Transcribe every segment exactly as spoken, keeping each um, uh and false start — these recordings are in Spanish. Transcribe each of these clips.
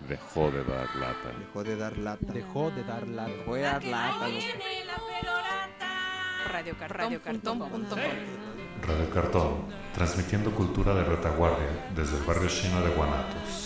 dejó de dar lata. Dejó de dar lata. Dejó de dar lata. Dejó de dar lata. Radio Cartón punto com. Radio Cartón, transmitiendo cultura de retaguardia desde el barrio chino de Guanatos.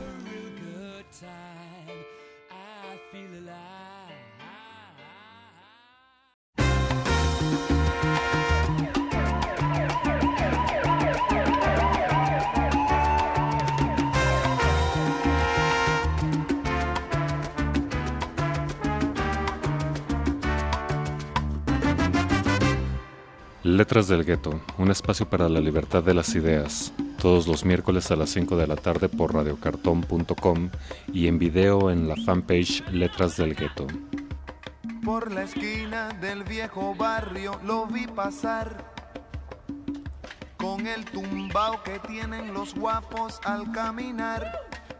Letras del Gueto, un espacio para la libertad de las ideas, todos los miércoles a las cinco de la tarde por radio cartón punto com y en video en la fanpage Letras del Gueto. Por la esquina del viejo barrio lo vi pasar, con el tumbao que tienen los guapos al caminar,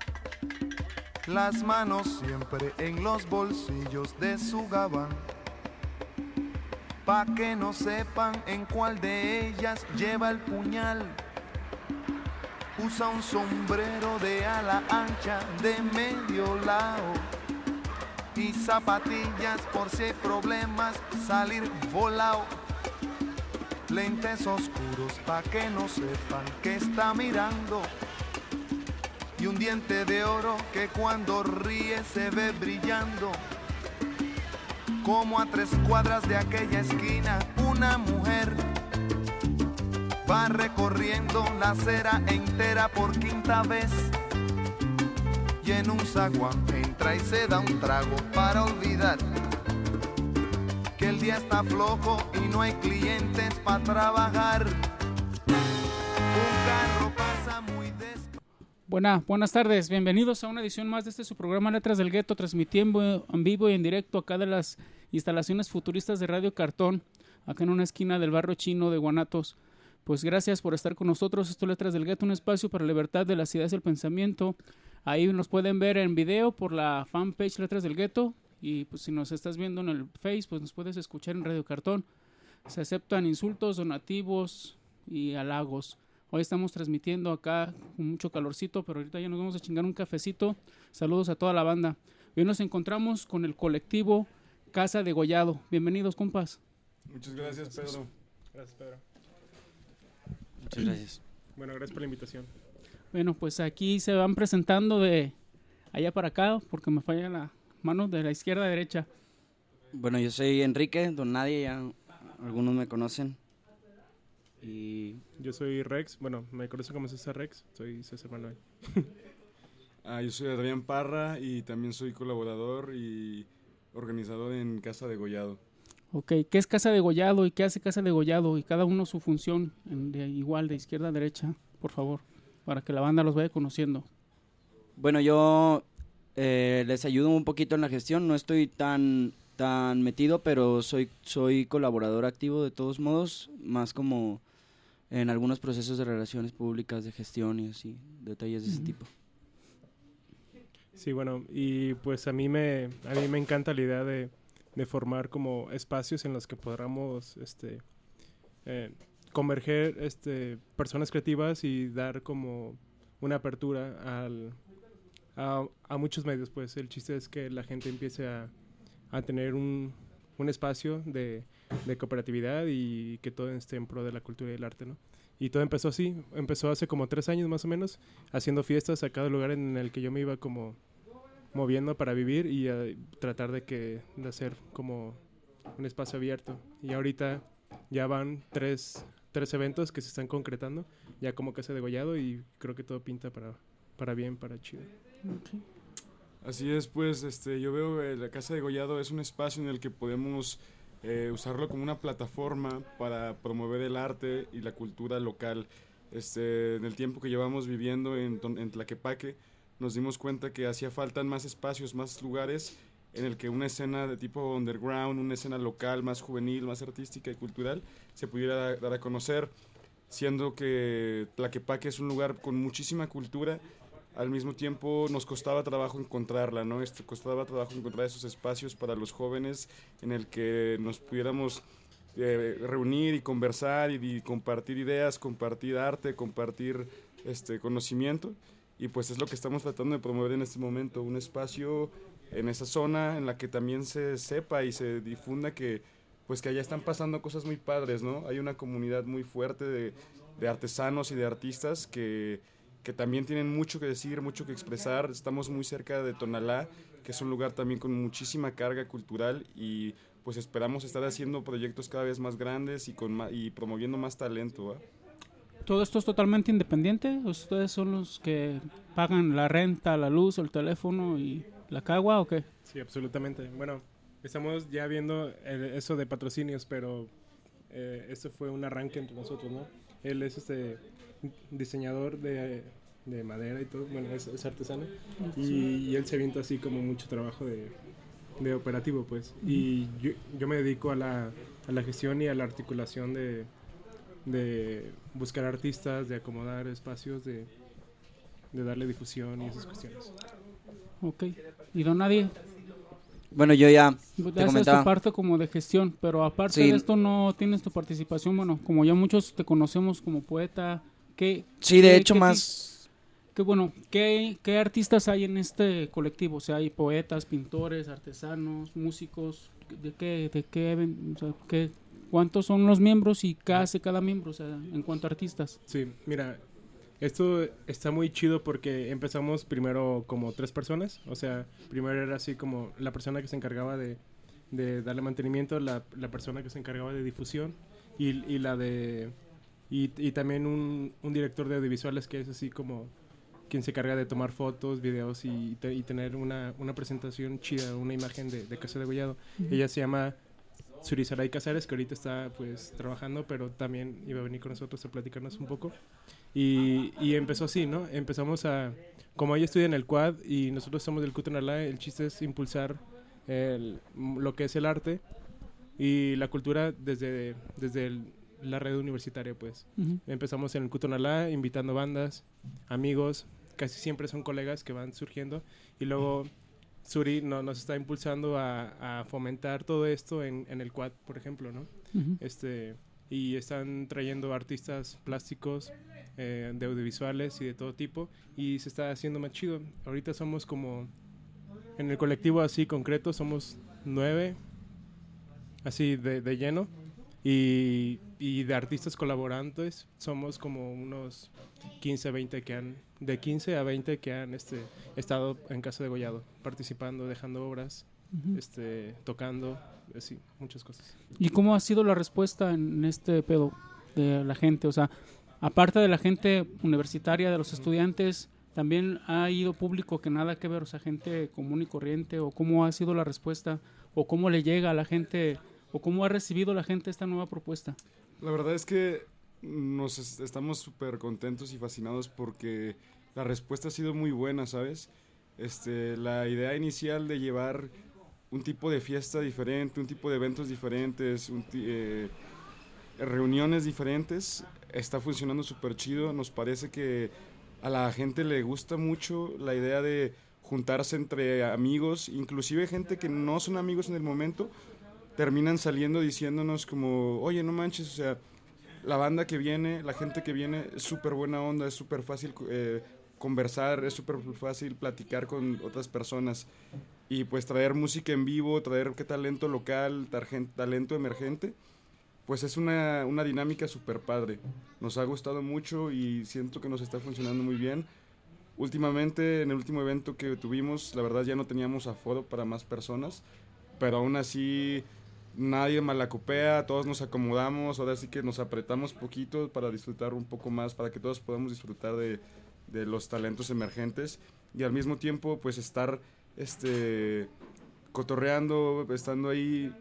las manos siempre en los bolsillos de su gabán, pa' que no sepan en cuál de ellas lleva el puñal. Usa un sombrero de ala ancha de medio lado y zapatillas por si hay problemas salir volado. Lentes oscuros pa' que no sepan que está mirando y un diente de oro que cuando ríe se ve brillando. Como a tres cuadras de aquella esquina, una mujer va recorriendo la acera entera por quinta vez. Y en un zaguán entra y se da un trago para olvidar que el día está flojo y no hay clientes para trabajar. Un carro pasa muy despacio. Buena, buenas tardes, bienvenidos a una edición más de este su programa Letras del Gueto, transmitiendo en vivo y en directo acá de las instalaciones futuristas de Radio Cartón, acá en una esquina del barrio chino de Guanatos. Pues gracias por estar con nosotros. Esto es Letras del Gueto, un espacio para la libertad de las ideas y el pensamiento. Ahí nos pueden ver en video por la fanpage Letras del Gueto, y pues si nos estás viendo en el Face, pues nos puedes escuchar en Radio Cartón. Se aceptan insultos, donativos y halagos. Hoy estamos transmitiendo acá con mucho calorcito, pero ahorita ya nos vamos a chingar un cafecito. Saludos a toda la banda. Hoy nos encontramos con el colectivo Casa Degollado. Bienvenidos, compas. Muchas gracias, Pedro. Gracias, Pedro. Muchas gracias. Bueno, gracias por la invitación. Bueno, pues aquí se van presentando de allá para acá, porque me falla la mano de la izquierda a derecha. Bueno, yo soy Enrique, don Nadie, ya algunos me conocen. Y yo soy Rex, bueno, me conocen como César Rex, soy César Manuel. ah, yo soy Adrián Parra y también soy colaborador y organizador en Casa Degollado. Ok, ¿qué es Casa Degollado y qué hace Casa Degollado? Y cada uno su función, de igual, de izquierda a derecha, por favor, para que la banda los vaya conociendo. Bueno, yo eh, les ayudo un poquito en la gestión, no estoy tan, tan metido, pero soy, soy colaborador activo de todos modos, más como en algunos procesos de relaciones públicas, de gestión y así, detalles de uh-huh. ese tipo. Sí, bueno, y pues a mí me, a mí me encanta la idea de, de formar como espacios en los que podamos este, eh, converger este, personas creativas y dar como una apertura al, a, a muchos medios. Pues el chiste es que la gente empiece a, a tener un, un espacio de, de cooperatividad y que todo esté en pro de la cultura y el arte, ¿no? Y todo empezó así, empezó hace como tres años más o menos, haciendo fiestas a cada lugar en el que yo me iba como moviendo para vivir y uh, tratar de que de hacer como un espacio abierto. Y ahorita ya van tres, tres eventos que se están concretando, ya como Casa Degollado, y creo que todo pinta para, para bien, para chido. Okay. Así es, pues este, yo veo que la Casa Degollado es un espacio en el que podemos eh, usarlo como una plataforma para promover el arte y la cultura local. Este, en el tiempo que llevamos viviendo en, en Tlaquepaque, nos dimos cuenta que hacía falta más espacios, más lugares en el que una escena de tipo underground, una escena local más juvenil, más artística y cultural se pudiera dar a conocer, siendo que Tlaquepaque es un lugar con muchísima cultura. Al mismo tiempo nos costaba trabajo encontrarla, ¿no? Esto, costaba trabajo encontrar esos espacios para los jóvenes en el que nos pudiéramos eh, reunir y conversar y, y compartir ideas, compartir arte, compartir este conocimiento. y pues es lo que estamos tratando de promover en este momento, un espacio en esa zona en la que también se sepa y se difunda que pues que allá están pasando cosas muy padres, ¿no? Hay una comunidad muy fuerte de, de artesanos y de artistas que, que también tienen mucho que decir, mucho que expresar. Estamos muy cerca de Tonalá, que es un lugar también con muchísima carga cultural, y pues esperamos estar haciendo proyectos cada vez más grandes y, con ma- y promoviendo más talento, ¿eh? ¿Todo esto es totalmente independiente? ¿Ustedes son los que pagan la renta, la luz, el teléfono y la cagua o qué? Sí, absolutamente. Bueno, estamos ya viendo el- eso de patrocinios, pero eh, esto fue un arranque entre nosotros, ¿no? Él es este diseñador de, de madera y todo, bueno, es, es artesano, y, y él se avienta así como mucho trabajo de, de operativo, pues. Y yo, yo me dedico a la, a la gestión y a la articulación de, de buscar artistas, de acomodar espacios, de, de darle difusión y esas cuestiones. Ok. ¿Y don Nadie? Bueno, yo ya te Esa es tu comentaba. parte como de gestión, pero aparte Sí. de esto no tienes tu participación. Bueno, como ya muchos te conocemos como poeta, ¿qué? Sí, de qué- hecho qué más... ti- qué bueno, ¿qué, qué artistas hay en este colectivo? O sea, hay poetas, pintores, artesanos, músicos, ¿de qué, de qué, ven- o sea, qué, cuántos son los miembros y qué hace cada miembro, o sea, en cuanto a artistas? Sí, mira, esto está muy chido porque empezamos primero como tres personas, o sea, primero era así como la persona que se encargaba de, de darle mantenimiento, la, la persona que se encargaba de difusión y, y la de... Y, y también un, un director de audiovisuales que es así como quien se encarga de tomar fotos, videos y, te- y tener una, una presentación chida, una imagen de, de Casa de Gollado. Ella se llama Surisaray Casares, que ahorita está pues trabajando, pero también iba a venir con nosotros a platicarnos un poco. Y, y empezó así, ¿no? Empezamos a... Como ella estudia en el Quad y nosotros somos del Cutonalá, el chiste es impulsar el- lo que es el arte y la cultura desde, desde el- la red universitaria, pues. Ujú. Empezamos en el Cutonalá, invitando bandas, amigos, casi siempre son colegas que van surgiendo. Y luego Suri no, nos está impulsando a, a fomentar todo esto en, en el Quad, por ejemplo, ¿no? Ujú. Este, y están trayendo artistas plásticos, eh, de audiovisuales y de todo tipo, y se está haciendo más chido. Ahorita somos como, en el colectivo así concreto, somos nueve, así de, de lleno, y, y de artistas colaborantes somos como unos quince, veinte que han, de quince a veinte que han este, estado en Casa de Gollado, participando, dejando obras, Ujú. este, tocando, así, muchas cosas. ¿Y cómo ha sido la respuesta en este pedo de la gente? O sea, aparte de la gente universitaria, de los estudiantes, ¿también ha ido público que nada que ver? O sea, gente común y corriente, ¿o cómo ha sido la respuesta? ¿O cómo le llega a la gente? ¿O cómo ha recibido la gente esta nueva propuesta? La verdad es que nos es- estamos súper contentos y fascinados porque la respuesta ha sido muy buena, ¿sabes? Este, la idea inicial de llevar un tipo de fiesta diferente, un tipo de eventos diferentes, un ti- eh, reuniones diferentes, está funcionando súper chido. Nos parece que a la gente le gusta mucho la idea de juntarse entre amigos, inclusive gente que no son amigos en el momento, terminan saliendo diciéndonos como, oye, no manches, o sea, la banda que viene, la gente que viene es súper buena onda, es súper fácil eh, conversar, es súper fácil platicar con otras personas y pues traer música en vivo, traer qué talento local, targen- talento emergente, pues es una, una dinámica súper padre. Nos ha gustado mucho y siento que nos está funcionando muy bien. Últimamente, en el último evento que tuvimos, la verdad ya no teníamos aforo para más personas, pero aún así nadie malacopea, todos nos acomodamos, ahora sí que nos apretamos poquito para disfrutar un poco más, para que todos podamos disfrutar de, de los talentos emergentes y al mismo tiempo pues estar este, cotorreando, estando ahí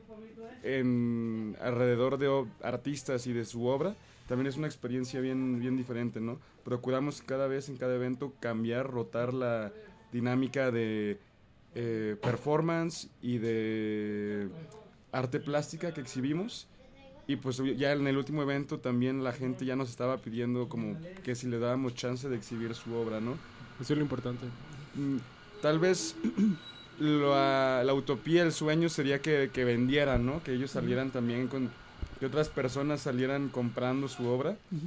en, alrededor de o- artistas y de su obra, también es una experiencia bien, bien diferente, ¿no? Procuramos cada vez en cada evento cambiar, rotar la dinámica de eh, performance y de arte plástica que exhibimos y pues ya en el último evento también la gente ya nos estaba pidiendo como que si le dábamos chance de exhibir su obra, ¿no? Eso es lo importante. Mm, tal vez la, la utopía, el sueño sería que, que vendieran, ¿no? Que ellos salieran también con, que otras personas salieran comprando su obra, Ujú.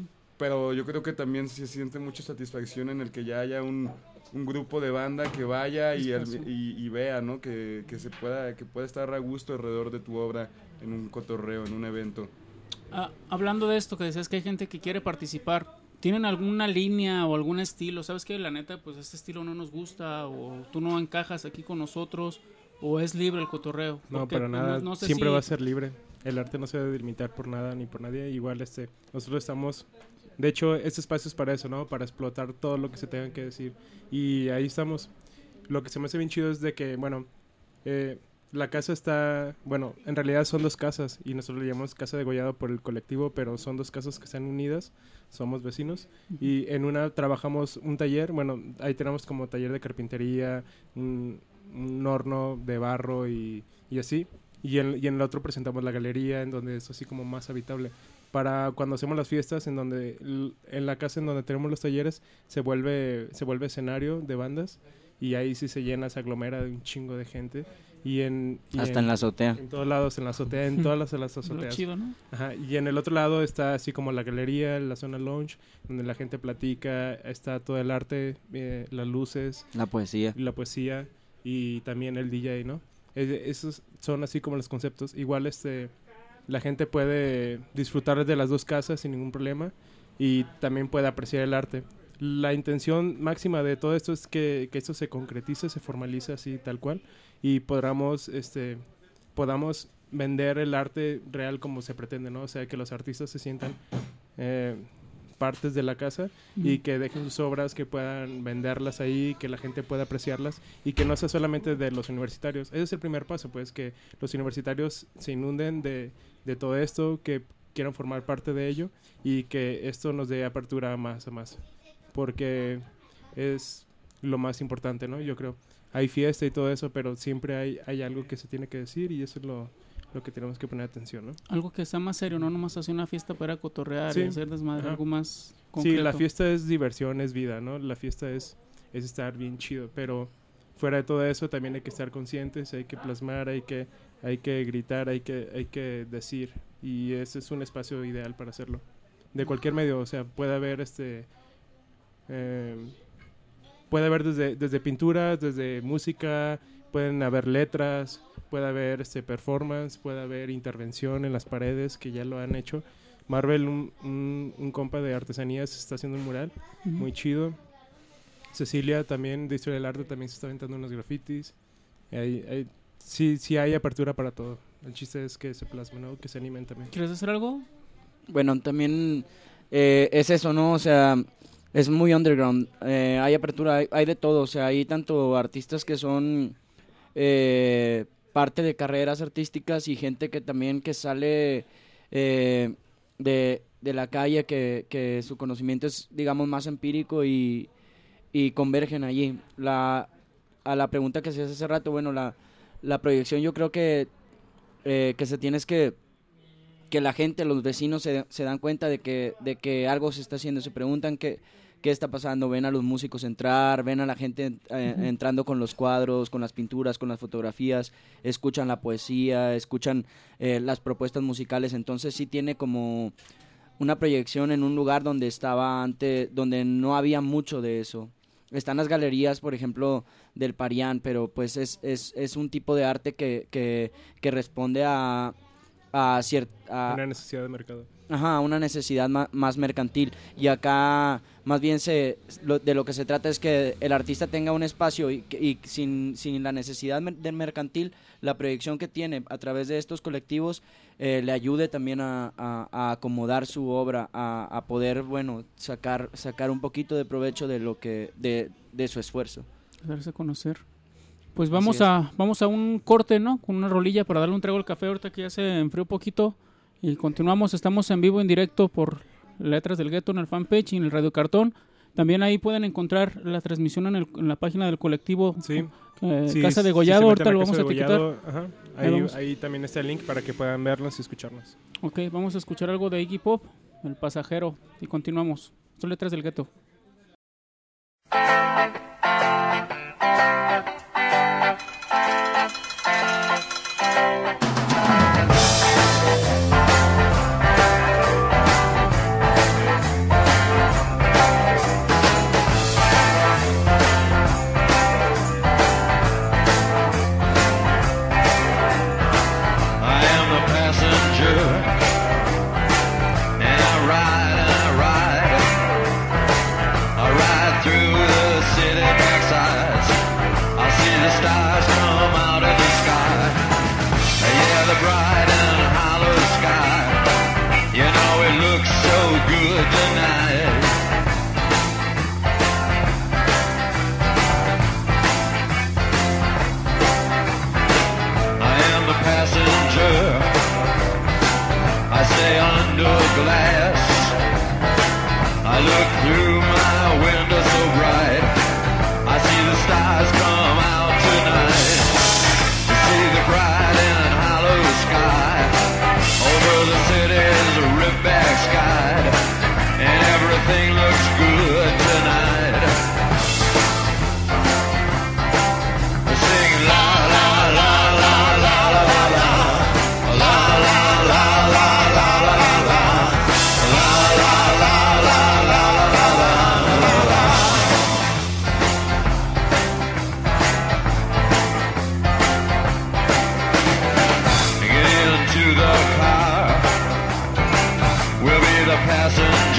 pero yo creo que también se siente mucha satisfacción en el que ya haya un, un grupo de banda que vaya y, el, y, y vea, ¿no? Que, que se pueda, que pueda estar a gusto alrededor de tu obra en un cotorreo, en un evento. Ah, hablando de esto, que decías que hay gente que quiere participar, ¿tienen alguna línea o algún estilo? ¿Sabes que la neta, pues este estilo no nos gusta, o tú no encajas aquí con nosotros, o es libre el cotorreo? No, Porque, para pues, nada, no- no sé siempre si- va a ser libre. El arte no se debe delimitar por nada ni por nadie. Igual este, nosotros estamos, de hecho, este espacio es para eso, ¿no? Para explotar todo lo que se tenga que decir. Y ahí estamos. Lo que se me hace bien chido es de que, bueno, eh, la casa está, bueno, en realidad son dos casas y nosotros le llamamos Casa Degollado por el colectivo, pero son dos casas que están unidas, somos vecinos. Y en una trabajamos un taller, bueno, ahí tenemos como taller de carpintería, un, un horno de barro y, y así. Y en, y en el otro presentamos la galería, en donde es así como más habitable. Para cuando hacemos las fiestas, en donde l- en la casa en donde tenemos los talleres, se vuelve, se vuelve escenario de bandas. Y ahí sí se llena, se aglomera de un chingo de gente. Y en, y Hasta en la azotea. En todos lados, en la azotea, en todas las, las Lo azoteas. chido, ¿no? Ajá, y en el otro lado está así como la galería, la zona lounge, donde la gente platica, está todo el arte, eh, las luces, La poesía. la poesía y también el D J, ¿no? Es- esos son así como los conceptos. Igual este la gente puede disfrutar de las dos casas sin ningún problema y también puede apreciar el arte. La intención máxima de todo esto es que, que esto se concretice, se formalice así tal cual y podamos, este, podamos vender el arte real como se pretende, ¿no? O sea, que los artistas se sientan eh, partes de la casa y que dejen sus obras, que puedan venderlas ahí, que la gente pueda apreciarlas y que no sea solamente de los universitarios. Ese es el primer paso, pues, que los universitarios se inunden de, de todo esto, que quieran formar parte de ello y que esto nos dé apertura más a más, porque es lo más importante, ¿no? Yo creo. Hay fiesta y todo eso, pero siempre hay, hay algo que se tiene que decir y eso es lo, lo que tenemos que poner atención, ¿no? Algo que sea más serio, no nomás hacer una fiesta para cotorrear Sí. y hacer desmadre, Ajá. algo más concreto. Sí, la fiesta es diversión, es vida, ¿no? La fiesta es, es estar bien chido, pero fuera de todo eso también hay que estar conscientes, hay que plasmar, hay que, hay que gritar, hay que, hay que decir y ese es un espacio ideal para hacerlo. De cualquier medio, o sea, puede haber este... Eh, puede haber desde, desde pintura, desde música, pueden haber letras, puede haber este performance, puede haber intervención en las paredes que ya lo han hecho. Marvel, un, un, un compa de artesanías, está haciendo un mural Ujú. muy chido. Cecilia también de Historia del Arte también se está aventando unos grafitis. Hay, hay, sí, sí hay apertura para todo. El chiste es que se plasmen, ¿no? Que se animen también. ¿Quieres hacer algo? Bueno, también eh, es eso, ¿no? O sea, es muy underground. Eh, hay apertura, hay, hay de todo. O sea, hay tanto artistas que son eh, parte de carreras artísticas y gente que también que sale eh, de, de la calle, que, que su conocimiento es, digamos, más empírico y, y convergen allí. La, a la pregunta que hacías hace rato, bueno, la, la proyección yo creo que, eh, que se tiene es que que la gente, los vecinos se, se dan cuenta de que, de que algo se está haciendo, se preguntan qué, qué está pasando, ven a los músicos entrar, ven a la gente eh, Ujú. entrando con los cuadros, con las pinturas, con las fotografías, escuchan la poesía, escuchan eh, las propuestas musicales, entonces sí tiene como una proyección en un lugar donde estaba antes, donde no había mucho de eso. Están las galerías, por ejemplo, del Parián, pero pues es, es, es un tipo de arte que, que, que responde a a cierta Una necesidad de mercado. ajá, una necesidad ma- más mercantil y acá más bien se lo, de lo que se trata es que el artista tenga un espacio y, que- y sin, sin la necesidad mer- del mercantil, la proyección que tiene a través de estos colectivos eh, le ayude también a, a- a acomodar su obra, a, a poder, bueno, sacar sacar un poquito de provecho de lo que de, de su esfuerzo. Darse a conocer. Pues vamos Así es. a vamos a un corte, ¿no? Con una rolilla para darle un trago al café ahorita que ya se enfrió un poquito. Y continuamos, estamos en vivo, en directo por Letras del Gueto en el fanpage y en el Radio Cartón. También ahí pueden encontrar la transmisión en, el- en la página del colectivo Sí. eh, Sí, Casa de si Gollado, se meten ahorita a lo Casa vamos a de etiquetar. Gollado, ajá, Ahí ahí, vamos. ahí también está el link para que puedan vernos y escucharnos. Ok, vamos a escuchar algo de Iggy Pop, El Pasajero, y continuamos. Son Letras del Gueto.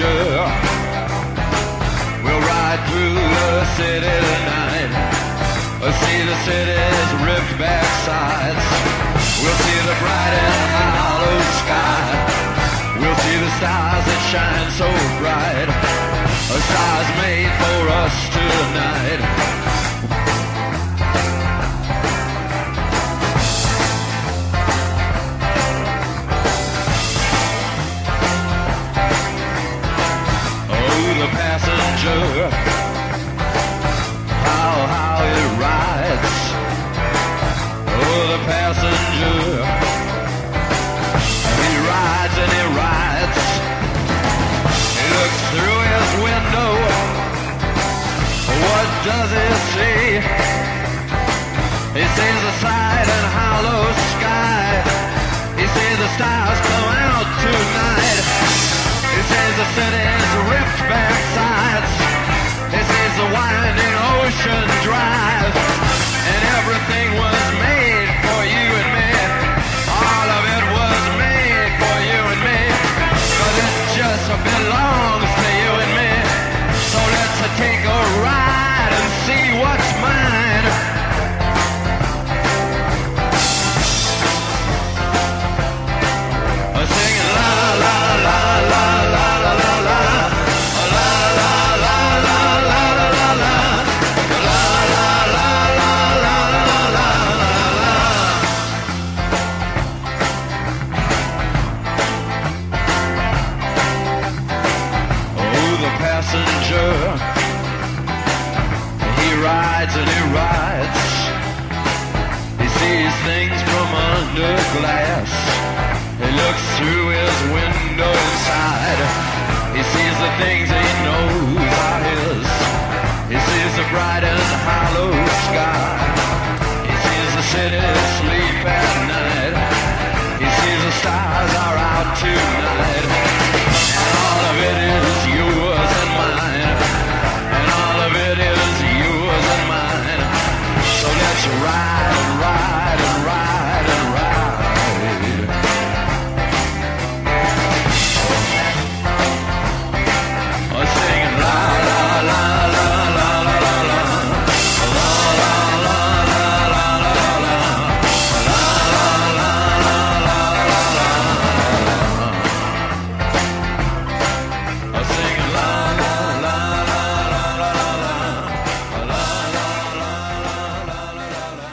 passenger. We'll ride through the city tonight. We'll see the city's ripped back sides. We'll see the bright and hollow sky. We'll see the stars that shine so bright. A stars made for us tonight. The passenger, how, how it rides. Oh, the passenger, he rides and he rides. He looks through his window. What does he see? He sees the side and hollow sky. He sees the stars come out tonight. He sees the city's ripped back sides. He sees the winding ocean drive. And everything was made for you and me. All of it was made for you and me. But it just belongs to you and me. So let's take a ride and see what's mine. Singing la la la la la la la la la la la la la la la la Oh, the passenger, he rides and he rides. He sees things from under glass. He looks through his window inside. He sees the things he knows are his. He sees the bright and hollow sky. He sees the city sleep at night. He sees the stars are out tonight. And all of it is yours and mine. And all of it is yours and mine. So let's ride and ride and ride and ride. Singing la la la la la la la la la la la la la la la singing la la la la la la la la.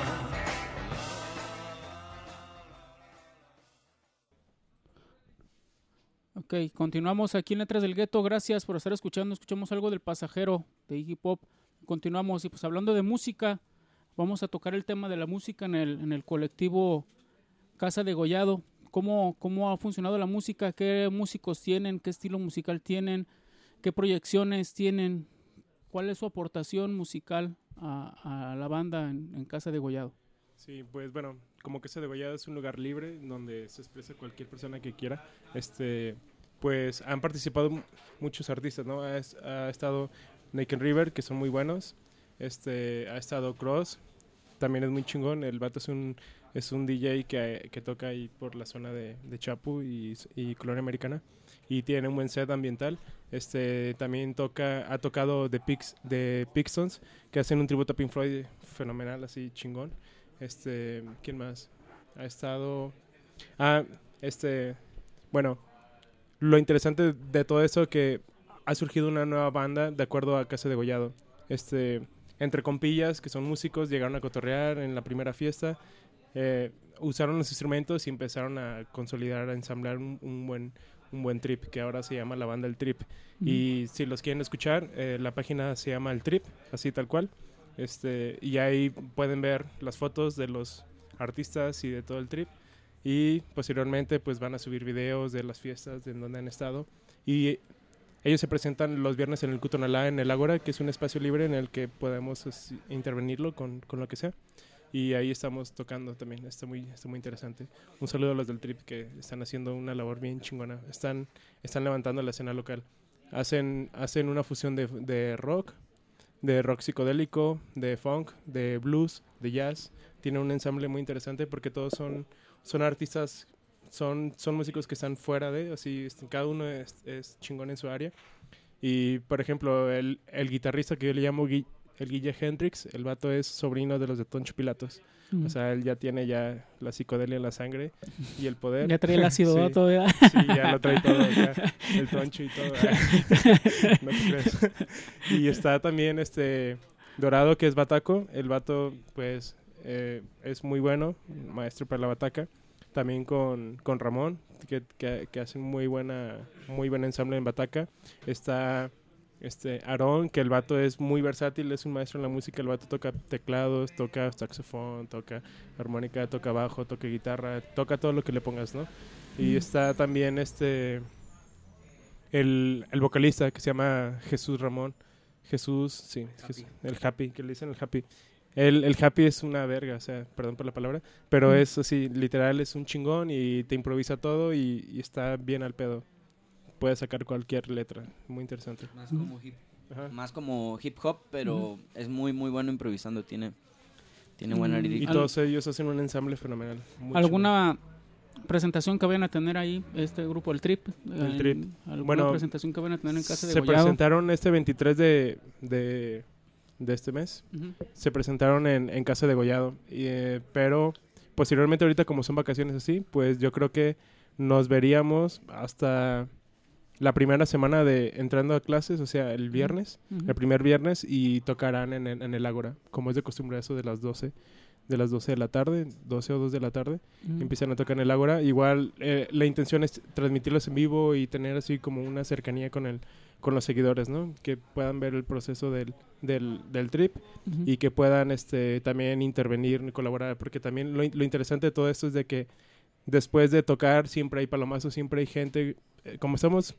Ok, continuamos aquí en Letras del Gueto. Gracias por estar escuchando. Escuchamos algo del Pasajero de Iggy Pop. Continuamos y pues hablando de música, vamos a tocar el tema de la música en el, en el colectivo Casa Degollado. ¿Cómo, ¿Cómo ha funcionado la música? ¿Qué músicos tienen? ¿Qué estilo musical tienen? ¿Qué proyecciones tienen? ¿Cuál es su aportación musical a, a la banda en, en Casa Degollado? Sí, pues bueno, como Casa Degollado es un lugar libre donde se expresa cualquier persona que quiera. Este, pues han participado m- muchos artistas, ¿no? Ha, es- ha estado Naked River, que son muy buenos. Este, ha estado Cross, también es muy chingón. El vato es un es un D J que, que toca ahí por la zona de, de Chapu y, y Colonia Americana y tiene un buen set ambiental. Este, también toca ha tocado The Pix, The Pixtons, que hacen un tributo a Pink Floyd fenomenal, así chingón. Este, ¿quién más? Ha estado ah, este, bueno, lo interesante de todo esto que ha surgido una nueva banda de acuerdo a Casa Degollado. Este, entre compillas que son músicos, llegaron a cotorrear en la primera fiesta, eh, usaron los instrumentos y empezaron a consolidar, a ensamblar un, un buen un buen trip, que ahora se llama la banda El Trip. Mm. Y si los quieren escuchar, eh, la página se llama El Trip, así tal cual. Este, y ahí pueden ver las fotos de los artistas y de todo el trip. Y posteriormente pues van a subir videos de las fiestas de donde han estado. Y ellos se presentan los viernes en el Cutonalá, en el Ágora, que es un espacio libre en el que podemos es, intervenirlo con, con lo que sea. Y ahí estamos tocando también, está muy, está muy interesante. Un saludo a los del Trip que están haciendo una labor bien chingona. Están, están levantando la escena local. Hacen, hacen una fusión de, de rock, de rock psicodélico, de funk, de blues, de jazz. Tienen un ensamble muy interesante porque todos son, son artistas son, son músicos que están fuera de, así, este, cada uno es, es chingón en su área. Y, por ejemplo, el, el guitarrista que yo le llamo Gui, el Guille Hendrix, el vato es sobrino de los de Toncho Pilatos. Mm. O sea, él ya tiene ya la psicodelia en la sangre y el poder. Ya trae el ácido sí, todo, ¿ya? Sí, ya lo trae todo, ya, el Toncho y todo. No te creas. Y está también este Dorado, que es bataco. El vato, pues, eh, es muy bueno, maestro para la bataca. También con, con Ramón, que, que, que hacen muy buena muy buen ensamble en bataca. Está este Aarón, que el vato es muy versátil, es un maestro en la música. El vato toca teclados, toca saxofón, toca armónica, toca bajo, toca guitarra, toca todo lo que le pongas, ¿no? Y mm. está también este el, el vocalista que se llama Jesús Ramón. Jesús, sí, Jesús, el Happy, que le dicen el Happy. El, el Happy es una verga, o sea, perdón por la palabra, pero mm. es así, literal, es un chingón y te improvisa todo y, y está bien al pedo. Puedes sacar cualquier letra, muy interesante. Más como hip, más como hip hop, pero mm. es muy, muy bueno improvisando, tiene, tiene buena mm. lírica. Y todos ellos hacen un ensamble fenomenal. ¿Alguna chingón. presentación que vayan a tener ahí, este grupo, el Trip? El Trip. ¿Alguna bueno, presentación que vayan a tener en casa de Se Gollado? presentaron este veintitrés de... de de este mes, uh-huh. se presentaron en, en Casa de Gollado, y, eh, pero posteriormente ahorita como son vacaciones así, pues yo creo que nos veríamos hasta la primera semana de entrando a clases, o sea, el viernes, uh-huh. el primer viernes, y tocarán en, en, en el Ágora, como es de costumbre eso de las doce, de las doce de la tarde, doce o dos de la tarde, uh-huh. empiezan a tocar en el Ágora. Igual eh, la intención es transmitirlos en vivo y tener así como una cercanía con el con los seguidores, ¿no? Que puedan ver el proceso del, del, del trip uh-huh. y que puedan este también intervenir y colaborar, porque también lo, lo interesante de todo esto es de que después de tocar siempre hay palomazos, siempre hay gente, eh, como estamos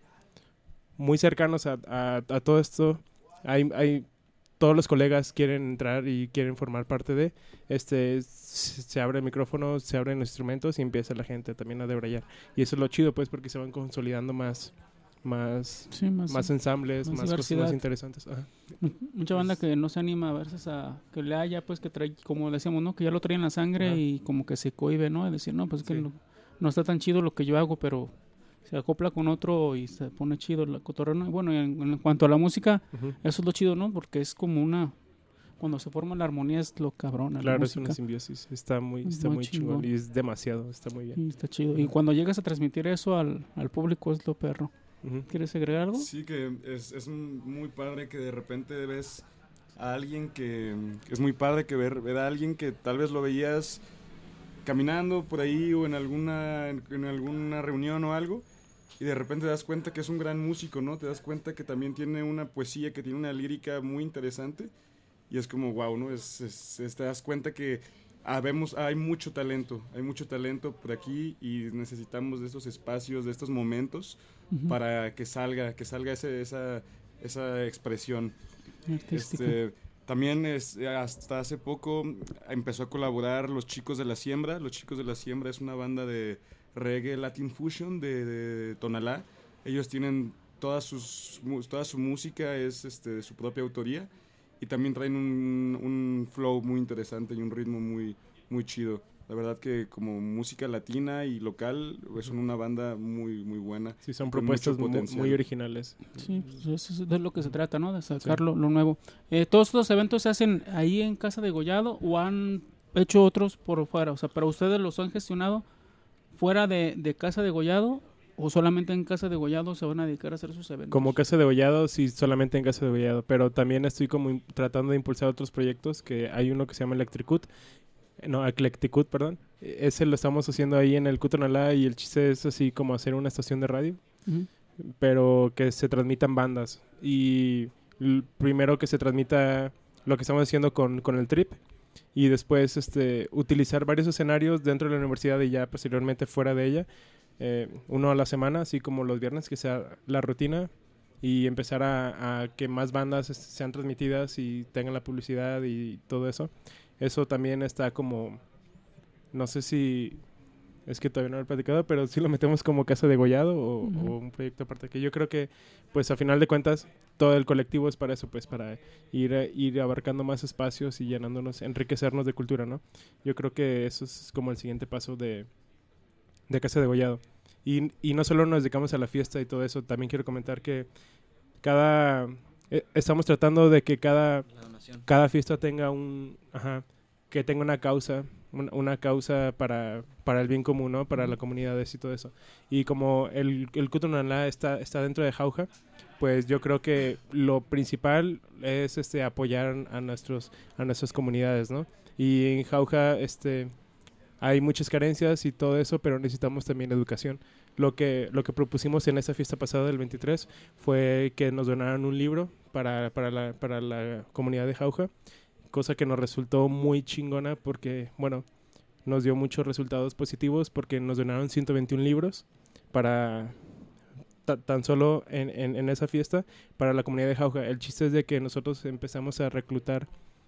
muy cercanos a, a, a todo esto, hay, hay todos los colegas quieren entrar y quieren formar parte de, este se abre el micrófono, se abren los instrumentos y empieza la gente también a debrayar. Y eso es lo chido, pues, porque se van consolidando más más, sí, más, más ensambles, más, más cosas más interesantes. Ajá. Mucha banda que no se anima a verse a que le haya, pues, que trae, como decíamos, ¿no? Que ya lo trae en la sangre. Ajá. Y como que se cohíbe, ¿no? De decir, no, pues es sí. que no, no está tan chido lo que yo hago, pero se acopla con otro y se pone chido la cotorreo. Y bueno, en, en cuanto a la música, uh-huh. eso es lo chido, ¿no? Porque es como una... Cuando se forma la armonía es lo cabrón. Claro, es una simbiosis. Está muy, está muy, muy chingón. chingón. Y es demasiado, está muy bien. Y está chido. Y cuando llegas a transmitir eso al, al público es lo perro. Uh-huh. ¿Quieres agregar algo? Sí, que es, es muy padre que de repente ves a alguien que... Es muy padre que ver, ver a alguien que tal vez lo veías caminando por ahí o en alguna, en, en alguna reunión o algo, y de repente te das cuenta que es un gran músico, ¿no? Te das cuenta que también tiene una poesía, que tiene una lírica muy interesante, y es como, wow, ¿no? Es, es, es, te das cuenta que habemos, hay mucho talento, hay mucho talento por aquí y necesitamos de estos espacios, de estos momentos, uh-huh. para que salga, que salga ese, esa, esa expresión. Este, también es, hasta hace poco empezó a colaborar los Chicos de la Siembra. Los Chicos de la Siembra es una banda de reggae Latin Fusion de, de Tonalá. Ellos tienen todas sus, toda su música es este, de su propia autoría, y también traen un, un flow muy interesante y un ritmo muy, muy chido. La verdad que como música latina y local son una banda muy muy buena. Sí, son propuestas muy, muy originales. Sí, pues eso es de lo que se trata, ¿no? De sacarlo, sí. lo nuevo. Eh, ¿Todos estos eventos se hacen ahí en Casa de Gollado o han hecho otros por fuera? O sea, ¿pero ustedes los han gestionado fuera de, de Casa de Gollado o solamente en Casa de Gollado se van a dedicar a hacer sus eventos? Como Casa de Gollado, sí, solamente en Casa de Gollado, pero también estoy como tratando de impulsar otros proyectos, que hay uno que se llama Electricut, no, Eclecticut, perdón. Ese lo estamos haciendo ahí en el Cutonalá, y el chiste es así como hacer una estación de radio, uh-huh. pero que se transmitan bandas. Y l- primero que se transmita lo que estamos haciendo con, con el Trip, y después este utilizar varios escenarios dentro de la universidad y ya posteriormente fuera de ella, eh, uno a la semana, así como los viernes, que sea la rutina, y empezar a, a que más bandas sean transmitidas y tengan la publicidad y todo eso. Eso también está como, no sé si, es que todavía no lo he platicado, pero sí lo metemos como Casa de Gollado o, uh-huh. o un proyecto aparte, que yo creo que, pues a final de cuentas, todo el colectivo es para eso, pues para ir, ir abarcando más espacios y llenándonos, enriquecernos de cultura, ¿no? Yo creo que eso es como el siguiente paso de, de Casa de Gollado. Y, y no solo nos dedicamos a la fiesta y todo eso, también quiero comentar que cada... Eh, estamos tratando de que cada, cada fiesta tenga un... Ajá, que tenga una causa, una, una causa para, para el bien común, ¿no? Para la comunidad y todo eso. Y como el, el Kutunanlá está, está dentro de Jauja, pues yo creo que lo principal es este apoyar a nuestros a nuestras comunidades, ¿no? Y en Jauja este hay muchas carencias y todo eso, pero necesitamos también educación. Lo que lo que propusimos en esa fiesta pasada del veintitrés fue que nos donaran un libro para para la para la comunidad de Jauja, cosa que nos resultó muy chingona porque, bueno, nos dio muchos resultados positivos porque nos donaron ciento veintiún libros para tan solo en, en, en esa fiesta para la comunidad de Jauja. El chiste es de que nosotros empezamos a reclutar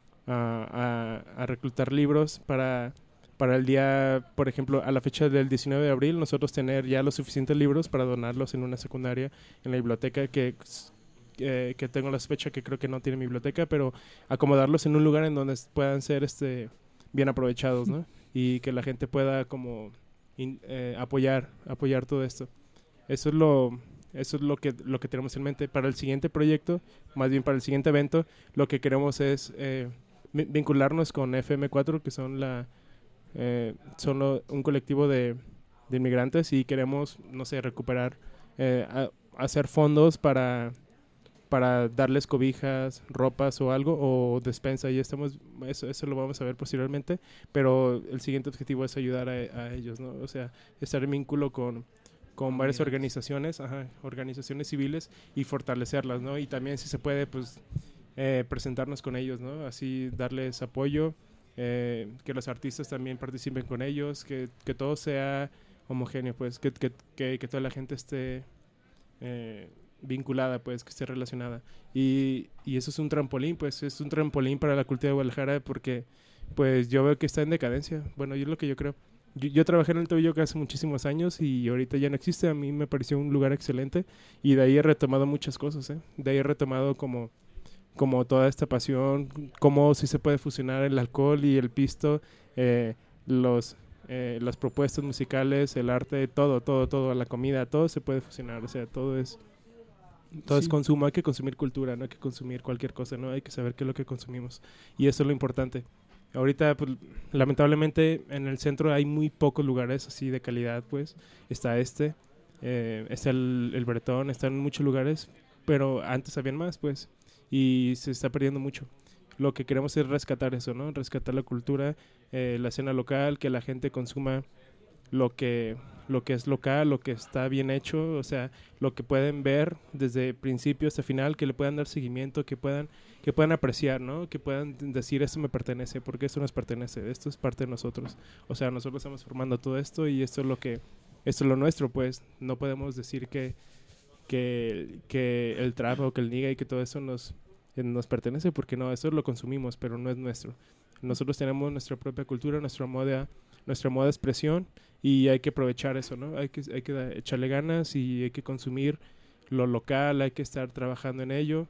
a, a, a reclutar libros para, para el día, por ejemplo, a la fecha del diecinueve de abril, nosotros tener ya los suficientes libros para donarlos en una secundaria en la biblioteca que, eh, que tengo la sospecha que creo que no tiene biblioteca, pero acomodarlos en un lugar en donde puedan ser este bien aprovechados, ¿no? Y que la gente pueda como in, eh, apoyar apoyar todo esto. Eso es lo eso es lo que lo que tenemos en mente para el siguiente proyecto, más bien para el siguiente evento. Lo que queremos es eh, vincularnos con F M cuatro, que son la eh, son lo, un colectivo de, de inmigrantes, y queremos, no sé, recuperar eh, a, hacer fondos para para darles cobijas, ropas o algo, o despensa. Y estamos eso eso lo vamos a ver posteriormente, pero el siguiente objetivo es ayudar a, a ellos, ¿no? O sea, estar en vínculo con con varias organizaciones, ajá, organizaciones civiles, y fortalecerlas, ¿no? Y también, si se puede, pues eh, presentarnos con ellos, ¿no? Así darles apoyo, eh, que los artistas también participen con ellos, que, que todo sea homogéneo, pues, que, que, que, que toda la gente esté eh, vinculada, pues, que esté relacionada. Y, y eso es un trampolín, pues, es un trampolín para la cultura de Guadalajara, porque, pues, yo veo que está en decadencia. Bueno, yo es lo que yo creo. Yo, yo trabajé en el Tobillo hace muchísimos años y ahorita ya no existe. A mí me pareció un lugar excelente y de ahí he retomado muchas cosas, ¿eh? De ahí he retomado como, como toda esta pasión, cómo sí se puede fusionar el alcohol y el pisto, eh, los, eh, las propuestas musicales, el arte, todo, todo, todo, la comida, todo se puede fusionar. O sea, todo es, todo sí. es consumo. Hay que consumir cultura, no hay que consumir cualquier cosa, ¿no? Hay que saber qué es lo que consumimos, y eso es lo importante. Ahorita, pues, lamentablemente, en el centro hay muy pocos lugares así de calidad, pues. Está este, eh, está el, el Bretón, están muchos lugares, pero antes habían más, pues. Y se está perdiendo mucho. Lo que queremos es rescatar eso, ¿no? Rescatar la cultura, eh, la escena local, que la gente consuma lo que, lo que es local, lo que está bien hecho, o sea, lo que pueden ver desde principio hasta final, que le puedan dar seguimiento, que puedan... que puedan apreciar, ¿no? Que puedan decir, esto me pertenece, porque esto nos pertenece, esto es parte de nosotros. O sea, nosotros estamos formando todo esto y esto es lo que, esto es lo nuestro, pues. No podemos decir que, que, que el trap o que el nigga y que todo eso nos, nos pertenece, porque no, eso lo consumimos, pero no es nuestro. Nosotros tenemos nuestra propia cultura, nuestra moda, nuestra moda de expresión, y hay que aprovechar eso, ¿no? Hay que, hay que echarle ganas y hay que consumir lo local, hay que estar trabajando en ello.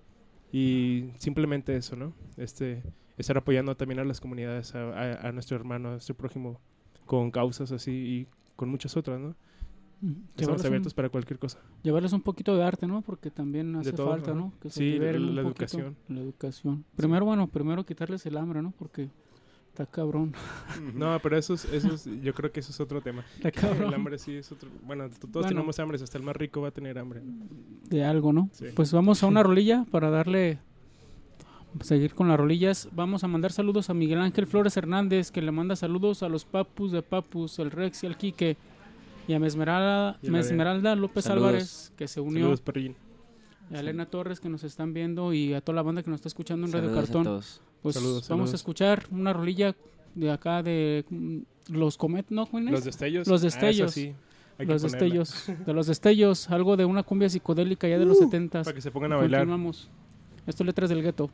Y simplemente eso, ¿no? Este, estar apoyando también a las comunidades, a, a, a nuestro hermano, a nuestro prójimo, con causas así y con muchas otras, ¿no? Estamos abiertos un, para cualquier cosa. Llevarles un poquito de arte, ¿no? Porque también hace todo, falta, ¿no? Que sí, la, la educación. La educación. Primero, sí. bueno, primero quitarles el hambre, ¿no? Porque está cabrón. No, pero eso es, eso es, yo creo que eso es otro tema. Está cabrón. El hambre sí es otro. Bueno, todos bueno, tenemos hambre, hasta el más rico va a tener hambre, ¿no? De algo, ¿no? Sí. Pues vamos a una rolilla para darle, seguir con las rolillas. Vamos a mandar saludos a Miguel Ángel Flores Hernández, que le manda saludos a los papus de papus, el Rex y el Quique, y a Mesmeralda, y Mesmeralda López saludos. Álvarez, que se unió. Saludos, perrín. Y a Elena sí. Torres, que nos están viendo, y a toda la banda que nos está escuchando en saludos Radio Cartón. A todos. Pues saludos, vamos saludos. a escuchar una rolilla de acá de los Comet, ¿no? Los destellos. Los destellos. Ah, sí. Los destellos. De los destellos, algo de una cumbia psicodélica ya de uh, los setentas. Para que se pongan a bailar. Continuamos. Esto es Letras del Gueto.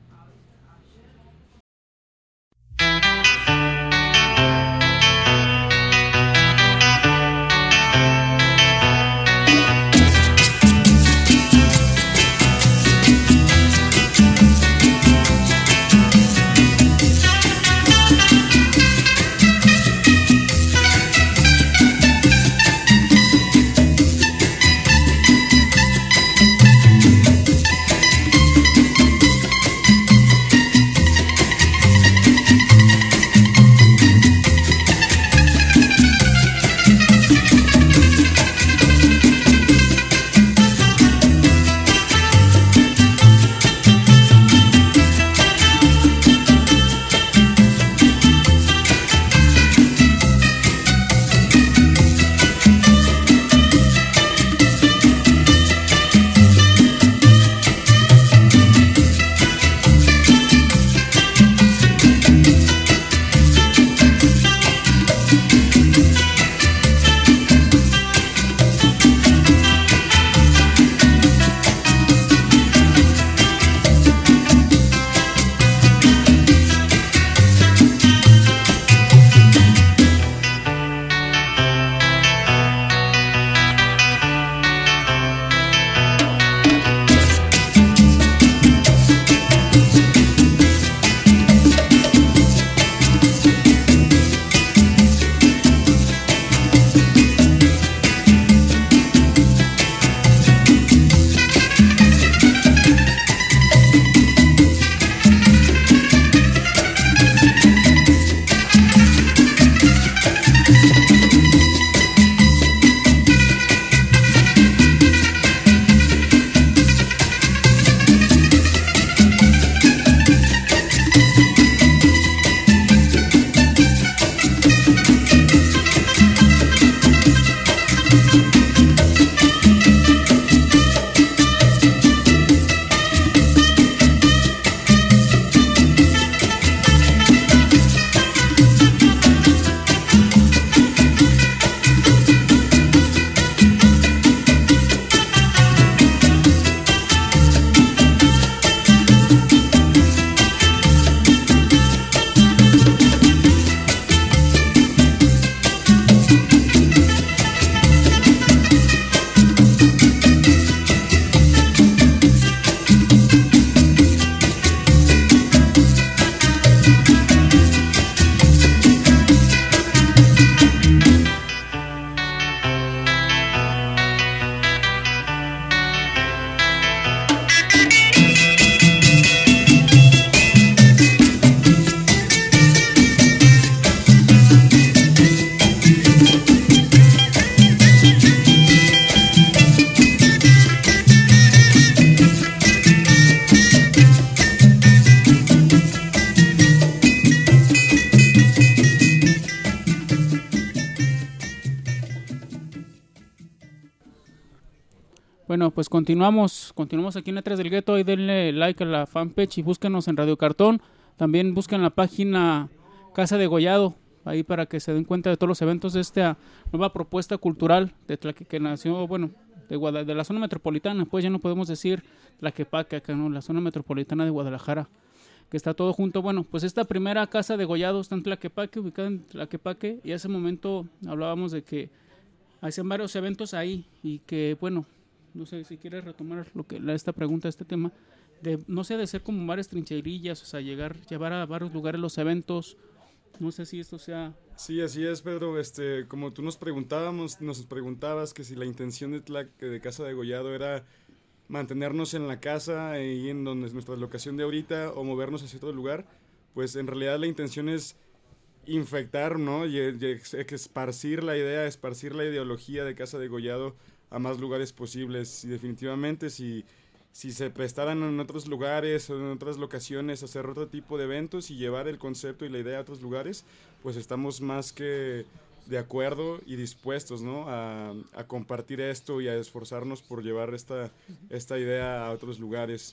Bueno, pues continuamos, continuamos aquí en Letras del Gueto. Ahí denle like a la fanpage y búsquenos en Radio Cartón. También busquen la página Casa de Gollado, ahí para que se den cuenta de todos los eventos de esta nueva propuesta cultural de Tlaque, que nació, bueno, de, Guada, de la zona metropolitana, pues ya no podemos decir Tlaquepaque, acá, ¿no? La zona metropolitana de Guadalajara, que está todo junto. Bueno, pues esta primera Casa de Gollado está en Tlaquepaque, ubicada en Tlaquepaque, y hace momento hablábamos de que hacen varios eventos ahí, y que, bueno, no sé si quieres retomar lo que esta pregunta, este tema, de, no sé, de ser como varias trincherillas, o sea, llegar, llevar a varios lugares los eventos. No sé si esto sea... Sí, así es, Pedro. Este, como tú nos preguntábamos, nos preguntabas que si la intención de, Tla, de Casa de Gollado era mantenernos en la casa y en donde es nuestra locación de ahorita o movernos hacia otro lugar, pues en realidad la intención es infectar, ¿no? Y, y esparcir la idea, esparcir la ideología de Casa de Gollado a más lugares posibles. Y definitivamente si... si se prestaran en otros lugares o en otras locaciones hacer otro tipo de eventos y llevar el concepto y la idea a otros lugares, pues estamos más que de acuerdo y dispuestos, ¿no? a, a compartir esto y a esforzarnos por llevar esta, esta idea a otros lugares.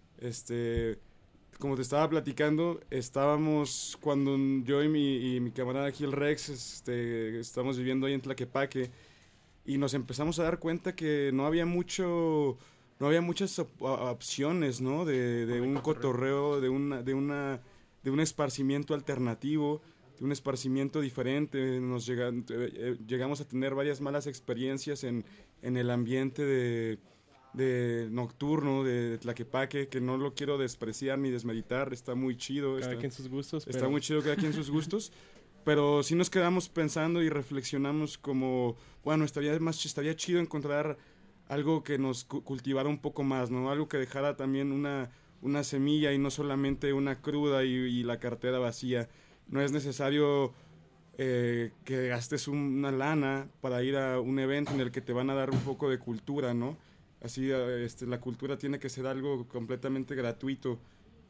Este, como te estaba platicando, estábamos cuando yo y mi, y mi camarada aquí el Rex este, estamos viviendo ahí en Tlaquepaque y nos empezamos a dar cuenta que no había mucho... No había muchas op- opciones, ¿no? De, de un cotorreo, de una, de una, de un esparcimiento alternativo, de un esparcimiento diferente. Nos llega, eh, llegamos a tener varias malas experiencias en, en el ambiente de, de nocturno de, de Tlaquepaque, que no lo quiero despreciar ni desmeritar, está muy chido. Cada está, quien sus gustos. Está pero... muy chido cada quien sus gustos. Pero sí nos quedamos pensando y reflexionamos como, bueno, estaría más estaría chido encontrar algo que nos cu- cultivara un poco más, ¿no? Algo que dejara también una, una semilla y no solamente una cruda y, y la cartera vacía. No es necesario eh, que gastes un, una lana para ir a un evento en el que te van a dar un poco de cultura, ¿no? Así, este, la cultura tiene que ser algo completamente gratuito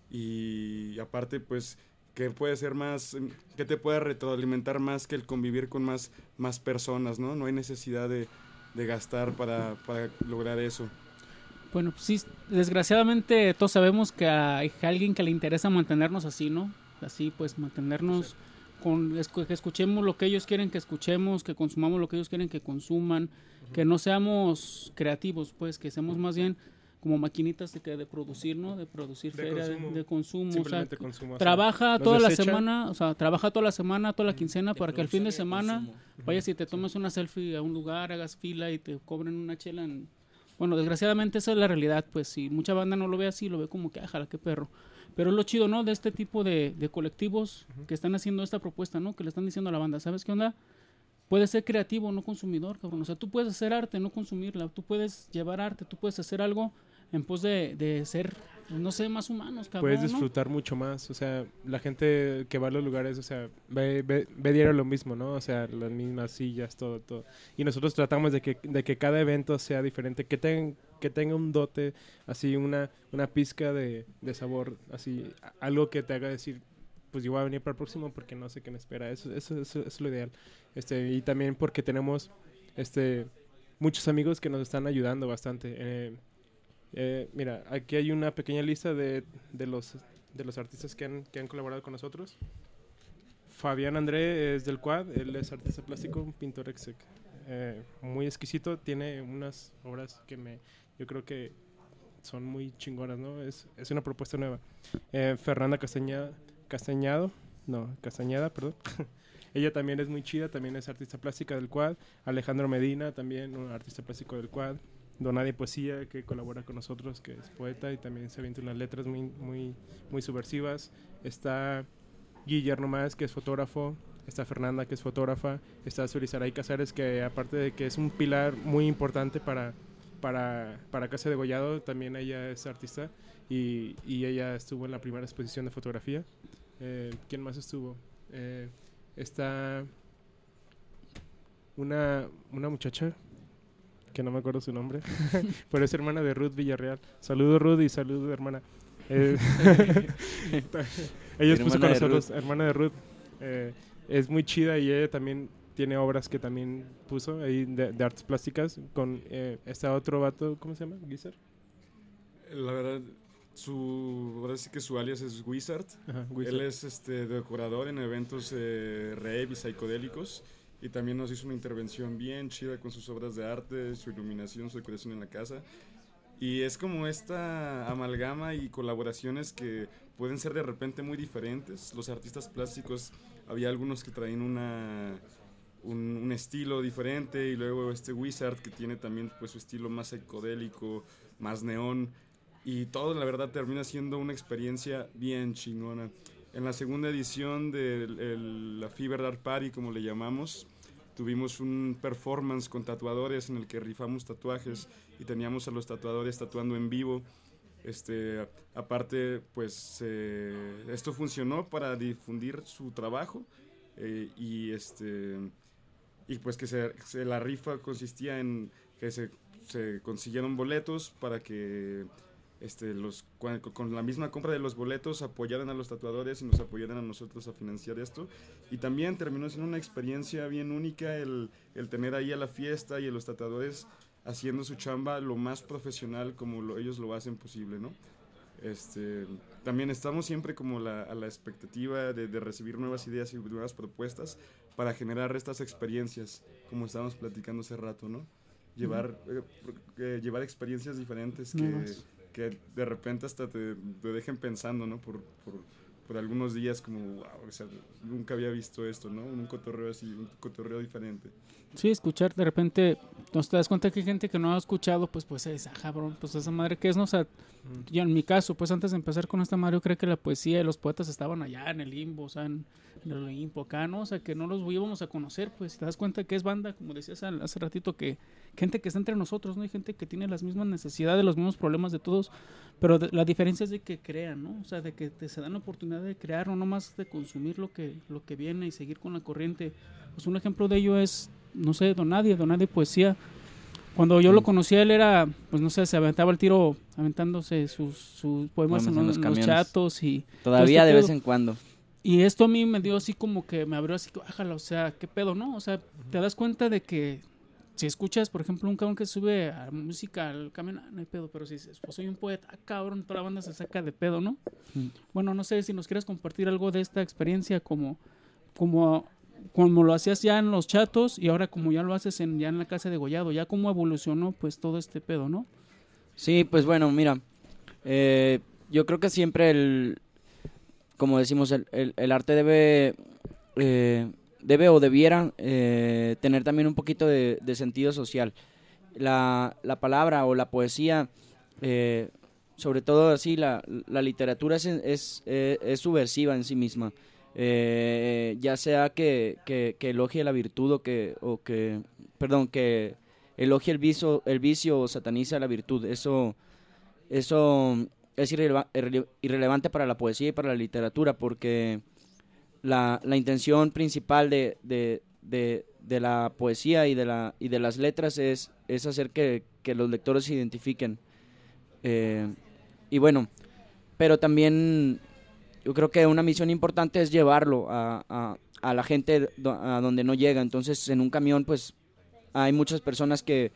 y aparte, pues, que puede ser más, que te puede retroalimentar más que el convivir con más, más personas, ¿no? No hay necesidad de de gastar para, para lograr eso. Bueno, sí, desgraciadamente todos sabemos que hay alguien que le interesa mantenernos así, ¿no? Así pues, mantenernos sí. con, que escuchemos lo que ellos quieren que escuchemos, que consumamos lo que ellos quieren que consuman, uh-huh. que no seamos creativos, pues, que seamos más bien como maquinitas de, de producir, ¿no? De producir de feria, consumo. De, de consumo. Simplemente o sea, consumo. Trabaja así. Toda la semana, o sea, trabaja toda la semana, toda la quincena, de para que al fin de semana vayas y te tomes una selfie a un lugar, hagas fila y te cobren una chela. En... Bueno, desgraciadamente esa es la realidad, pues, si mucha banda no lo ve así, lo ve como que, ajala, qué perro. Pero es lo chido, ¿no? De este tipo de, de colectivos uh-huh. que están haciendo esta propuesta, ¿no? Que le están diciendo a la banda, ¿sabes qué onda? Puedes ser creativo, no consumidor, cabrón. O sea, tú puedes hacer arte, no consumirla. Tú puedes llevar arte, tú puedes hacer algo en pos de, de ser, no sé, más humanos, cabrón. Puedes disfrutar ¿no? mucho más. O sea, la gente que va a los lugares, o sea, ve, ve, ve diario lo mismo, ¿no? O sea, las mismas sillas, todo, todo. Y nosotros tratamos de que, de que cada evento sea diferente, que, ten, que tenga un dote, así, una, una pizca de, de sabor, así, algo que te haga decir, pues yo voy a venir para el próximo porque no sé qué me espera. Eso, eso, eso, eso es lo ideal. Este, y también porque tenemos este, muchos amigos que nos están ayudando bastante. Eh, eh, mira, aquí hay una pequeña lista de, de, los, de los artistas que han, que han colaborado con nosotros. Fabián André es del Quad, él es artista plástico, un pintor exec, eh, muy exquisito, tiene unas obras que me, yo creo que son muy chingonas, ¿no? Es, es una propuesta nueva. Eh, Fernanda Castañeda, Castañado, no, Castañeda, perdón. Ella también es muy chida, también es artista plástica del Quad. Alejandro Medina, también un artista plástico del Quad. Donadi Poesía, que colabora con nosotros, que es poeta y también se avienta unas letras muy, muy, muy subversivas. Está Guillermo Más, que es fotógrafo. Está Fernanda, que es fotógrafa. Está Surisaray Casares, que aparte de que es un pilar muy importante para, para, para Casa de Gollado, también ella es artista y, y ella estuvo en la primera exposición de fotografía. Eh, ¿Quién más estuvo? Eh, está una, una muchacha que no me acuerdo su nombre, pero es hermana de Ruth Villarreal. Saludos, Ruth, y saludos, hermana. Eh, ella expuso con nosotros, Ruth. hermana de Ruth. Eh, es muy chida y ella también tiene obras que también puso ahí de, de artes plásticas con eh, este otro vato, ¿cómo se llama? ¿Guizar? La verdad, su, ahora sí que su alias es Wizard. Ajá, Wizard. Él es este, decorador en eventos eh, rave y psicodélicos. Y también nos hizo una intervención bien chida con sus obras de arte, su iluminación, su decoración en la casa. Y es como esta amalgama y colaboraciones que pueden ser de repente muy diferentes. Los artistas plásticos, había algunos que traían una, un, un estilo diferente, y luego este Wizard que tiene también pues su estilo más psicodélico, más neón, y todo la verdad termina siendo una experiencia bien chingona. En la segunda edición de el, la Fever Art Party, como le llamamos, tuvimos un performance con tatuadores en el que rifamos tatuajes y teníamos a los tatuadores tatuando en vivo. Este, aparte, pues eh, esto funcionó para difundir su trabajo eh, y este y pues que se, se, la rifa consistía en que se, se consiguieron boletos para que este, los, con, con la misma compra de los boletos apoyaran a los tatuadores y nos apoyaran a nosotros a financiar esto. Y también terminó siendo una experiencia bien única el, el tener ahí a la fiesta y a los tatuadores haciendo su chamba lo más profesional como lo, ellos lo hacen posible, ¿no? Este, también estamos siempre como la, a la expectativa de, de recibir nuevas ideas y nuevas propuestas para generar estas experiencias, como estábamos platicando hace rato, ¿no? Llevar, eh, eh, llevar experiencias diferentes que, que de repente hasta te, te dejen pensando, ¿no? Por, por, por algunos días como, wow, o sea, nunca había visto esto, ¿no? Un cotorreo así, un cotorreo diferente. Sí, escuchar de repente, nos te das cuenta que hay gente que no ha escuchado, pues pues es, ah, cabrón, pues esa madre que es, no, o sea, mm. yo en mi caso, pues antes de empezar con esta madre, yo creo que la poesía y los poetas estaban allá en el limbo, o sea, en, en el Olimpo, acá, ¿no? O sea, que no los íbamos a conocer, pues te das cuenta que es banda, como decías hace ratito, que gente que está entre nosotros, ¿no? Hay gente que tiene las mismas necesidades, los mismos problemas de todos, pero de, la diferencia es de que crean, ¿no? O sea, de que te, se dan la oportunidad de crear, no nomás de consumir lo que, lo que viene y seguir con la corriente. Pues un ejemplo de ello es, no sé, Donadie, Donadie Poesía. Cuando yo sí. lo conocí, él era, pues no sé, se aventaba el tiro aventándose sus, sus poemas en, en los, los chatos y... Todavía de vez en cuando. Y esto a mí me dio así como que me abrió así, ájala, o sea, ¿qué pedo, no? O sea, uh-huh. te das cuenta de que si escuchas, por ejemplo, un cabrón que sube a música al camión, no hay pedo, pero si dices, pues soy un poeta, ah, cabrón, toda la banda se saca de pedo, ¿no? Uh-huh. Bueno, no sé si nos quieres compartir algo de esta experiencia como... como como lo hacías ya en los chatos y ahora como ya lo haces en, ya en la casa de Gollado, ya cómo evolucionó pues todo este pedo, ¿no? Sí, pues bueno, mira, eh, yo creo que siempre el, como decimos, el, el, el arte debe, eh, debe o debiera eh, tener también un poquito de, de sentido social. La, la palabra o la poesía, eh, sobre todo así, la, la literatura es, es, es, es subversiva en sí misma. Eh, ya sea que, que, que elogie la virtud o que, o que, perdón, que elogie el vicio, el vicio o sataniza la virtud, eso, eso es irreleva, irrele, irrelevante para la poesía y para la literatura, porque la, la intención principal de, de, de, de la poesía y de, la, y de las letras es, es hacer que, que los lectores se identifiquen. Eh, y bueno, pero también... Yo creo que una misión importante es llevarlo a, a, a la gente do, a donde no llega. Entonces, en un camión, pues, hay muchas personas que,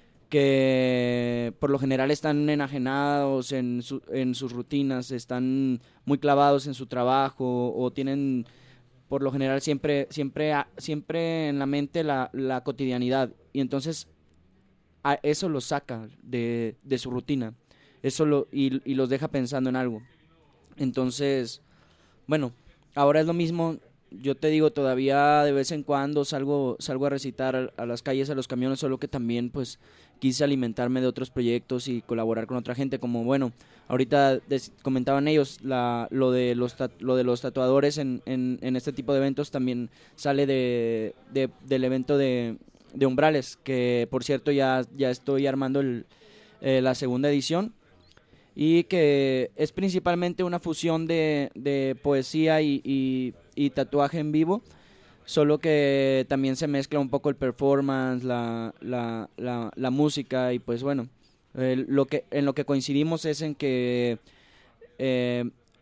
que por lo general están enajenados en, su, en sus rutinas, están muy clavados en su trabajo o tienen, por lo general, siempre, siempre, siempre en la mente la, la cotidianidad. Y entonces, a eso los saca de, de su rutina eso lo, y, y los deja pensando en algo. Entonces, bueno, ahora es lo mismo. Yo te digo, todavía de vez en cuando salgo salgo a recitar a, a las calles, a los camiones, solo que también pues quise alimentarme de otros proyectos y colaborar con otra gente, como bueno, ahorita des, comentaban ellos, la, lo, de los ta, lo de los tatuadores en, en, en este tipo de eventos también sale de, de del evento de, de Umbrales, que por cierto ya, ya estoy armando el, eh, la segunda edición. Y que es principalmente una fusión de, de poesía y, y, y tatuaje en vivo, solo que también se mezcla un poco el performance, la, la, la, la música y pues bueno, eh, lo que, en lo que coincidimos es en que eh,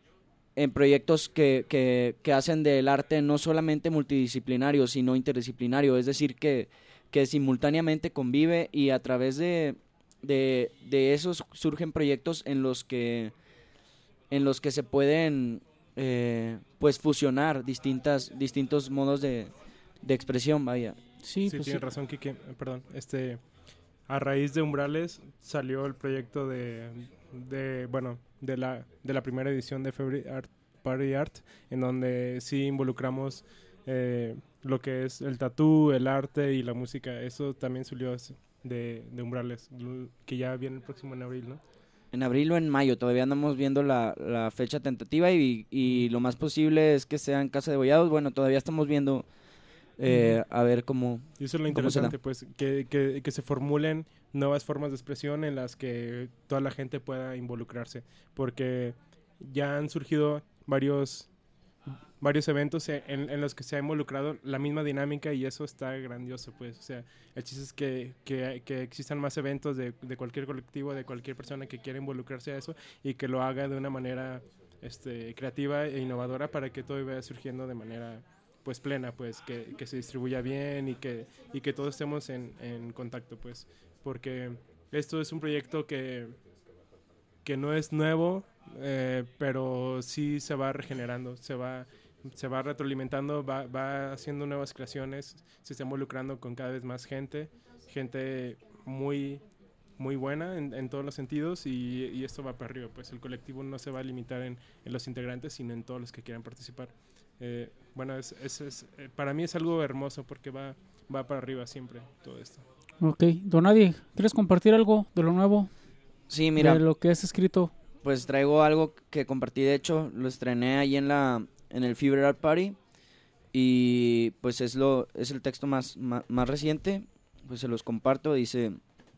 en proyectos que, que, que hacen del arte no solamente multidisciplinario, sino interdisciplinario, es decir, que, que simultáneamente convive y a través de, de, de esos surgen proyectos en los que, en los que se pueden eh, pues fusionar distintas, distintos modos de, de expresión, vaya. Sí, Sí, pues tienes sí. razón, Kike. Eh, Perdón. Este, a raíz de Umbrales salió el proyecto de, de bueno, de la, de la primera edición de February Art Party Art, en donde sí involucramos eh, lo que es el tatú, el arte y la música. Eso también salió de, de Umbrales, l- que ya viene el próximo en abril, ¿no? En abril o en mayo, todavía andamos viendo la, la fecha tentativa y, y lo más posible es que sea en Casa de Gollados. Bueno, todavía estamos viendo eh, a ver cómo... Y eso es lo ¿Cómo será? interesante, pues, que, que, que se formulen nuevas formas de expresión en las que toda la gente pueda involucrarse, porque ya han surgido varios varios eventos en, en los que se ha involucrado la misma dinámica y eso está grandioso, pues, o sea, el chiste es que, que, que existan más eventos de, de cualquier colectivo, de cualquier persona que quiera involucrarse a eso y que lo haga de una manera este, creativa e innovadora para que todo vaya surgiendo de manera pues plena, pues que, que se distribuya bien y que, y que todos estemos en, en contacto, pues, porque esto es un proyecto que, que no es nuevo, eh, pero sí se va regenerando, se va, se va retroalimentando, va, va haciendo nuevas creaciones, se está involucrando con cada vez más gente, gente muy, muy buena en, en todos los sentidos y, y esto va para arriba, pues el colectivo no se va a limitar en, en los integrantes, sino en todos los que quieran participar. Eh, bueno, es, es, es, eh, para mí es algo hermoso porque va, va para arriba siempre todo esto. Ok, Don Nadie, ¿quieres compartir algo de lo nuevo? Sí, mira, De lo que has escrito. pues traigo algo que compartí, de hecho, lo estrené ahí en la en el Fever Art Party y pues es lo es el texto más, más, más reciente, pues se los comparto, dice: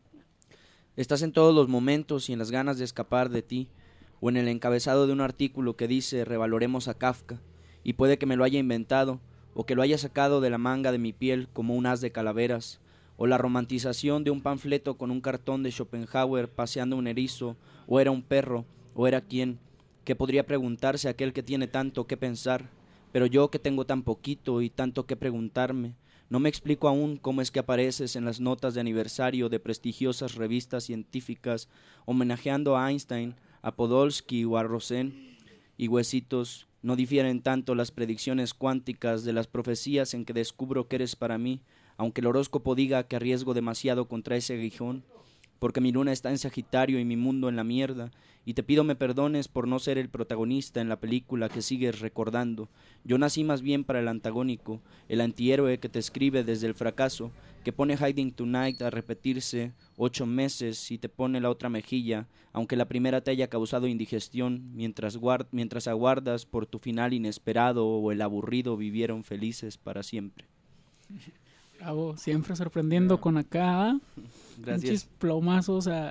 estás en todos los momentos y en las ganas de escapar de ti, o en el encabezado de un artículo que dice revaloremos a Kafka, y puede que me lo haya inventado, o que lo haya sacado de la manga de mi piel como un haz de calaveras, o la romantización de un panfleto con un cartón de Schopenhauer paseando un erizo, o era un perro, o era quién, que podría preguntarse aquel que tiene tanto que pensar, pero yo que tengo tan poquito y tanto que preguntarme, no me explico aún cómo es que apareces en las notas de aniversario de prestigiosas revistas científicas homenajeando a Einstein, a Podolsky o a Rosen, y huesitos, no difieren tanto las predicciones cuánticas de las profecías en que descubro que eres para mí, aunque el horóscopo diga que arriesgo demasiado contra ese aguijón, porque mi luna está en Sagitario y mi mundo en la mierda, y te pido me perdones por no ser el protagonista en la película que sigues recordando. Yo nací más bien para el antagónico, el antihéroe que te escribe desde el fracaso, que pone Hiding Tonight a repetirse ocho meses y te pone la otra mejilla, aunque la primera te haya causado indigestión, mientras, guard- mientras aguardas por tu final inesperado o el aburrido vivieron felices para siempre. Bravo, siempre sorprendiendo con acá. Gracias. Pinches plomazos a,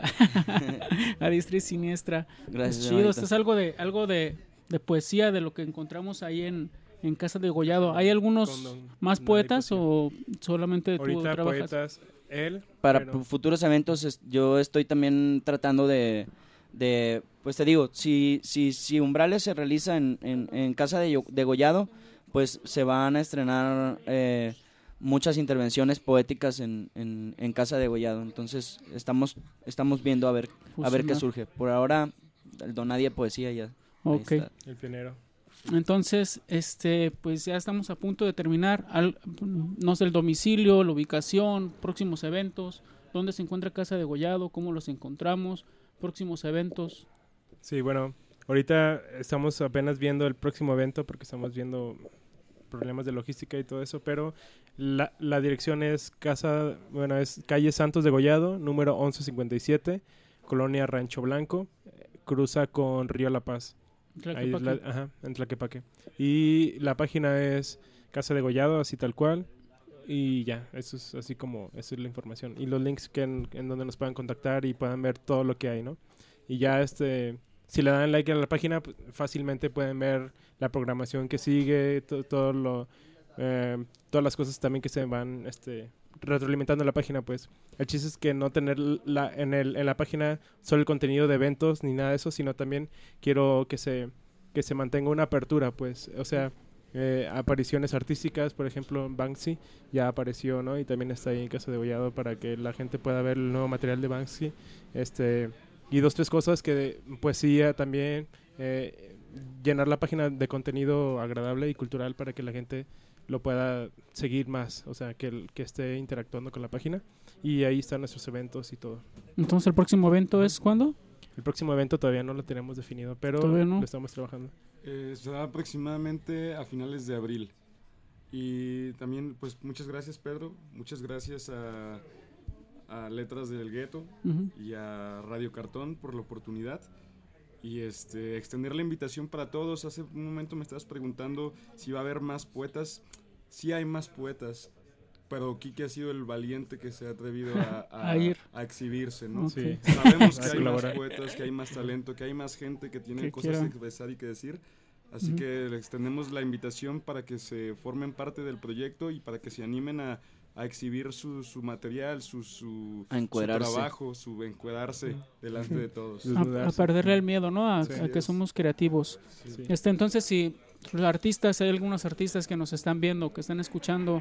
a diestra y siniestra. Gracias, Es chido, hermanito. esto es algo de algo de, de poesía de lo que encontramos ahí en, en Casa de Gollado. ¿Hay algunos Con don más Nadie poetas Poesía. o solamente tú Ahorita trabajas? poetas, él, Para pero- pu- futuros eventos es- yo estoy también tratando de, de pues te digo, si, si, si Umbrales se realiza en, en, en Casa de, Yo- de Gollado, pues se van a estrenar eh, muchas intervenciones poéticas en, en, en Casa de Gollado. Entonces estamos estamos viendo a ver a ver qué Fusionar. surge. Por ahora el Don Nadie Poesía ya. ahí Ok. está. el pionero. Entonces, este, pues ya estamos a punto de terminar. Al, no sé, el domicilio, la ubicación, próximos eventos, dónde se encuentra Casa de Gollado, cómo los encontramos, próximos eventos. Sí, bueno, ahorita estamos apenas viendo el próximo evento porque estamos viendo problemas de logística y todo eso, pero la, la dirección es casa, bueno, es calle Santos de Gollado, número once cincuenta y siete, Colonia Rancho Blanco, eh, cruza con Río La Paz. Ahí es la, ajá, en Tlaquepaque. Y la página es Casa de Gollado, así tal cual. Y ya, eso es así como, esa es la información. Y los links que en, en donde nos puedan contactar y puedan ver todo lo que hay, ¿no? Y ya, este, si le dan like a la página, pues, fácilmente pueden ver la programación que sigue, to- todo lo, eh, todas las cosas también que se van, este, retroalimentando en la página, pues. El chiste es que no tener la, en, el, en la página solo el contenido de eventos ni nada de eso, sino también quiero que se que se mantenga una apertura, pues, o sea, eh, apariciones artísticas, por ejemplo, Banksy ya apareció, ¿no? Y también está ahí en Casa de Gollado para que la gente pueda ver el nuevo material de Banksy, este, y dos, tres cosas que, poesía también, eh, llenar la página de contenido agradable y cultural para que la gente lo pueda seguir más, o sea, que, que esté interactuando con la página, y ahí están nuestros eventos y todo. Entonces, ¿el próximo evento es cuándo? El próximo evento todavía no lo tenemos definido, pero no? lo estamos trabajando. Eh, será aproximadamente a finales de abril. Y también, pues, muchas gracias, Pedro. Muchas gracias a, a Letras del Gueto uh-huh. y a Radio Cartón por la oportunidad. Y este, extender la invitación para todos. Hace un momento me estabas preguntando si va a haber más poetas. Sí hay más poetas, pero Quique ha sido el valiente que se ha atrevido a, a, a, ir. a exhibirse, ¿no? Sí. Sabemos que hay más poetas, que hay más talento, que hay más gente que tiene que cosas quiera. que expresar y que decir. Así uh-huh. que les extendemos la invitación para que se formen parte del proyecto y para que se animen a, a exhibir su, su material, su, su, a su trabajo, su encuadrarse uh-huh. delante de todos. A, a perderle el miedo, ¿no? A, sí, a que es. somos creativos. Sí. Este, entonces, si los artistas, hay algunos artistas que nos están viendo, que están escuchando,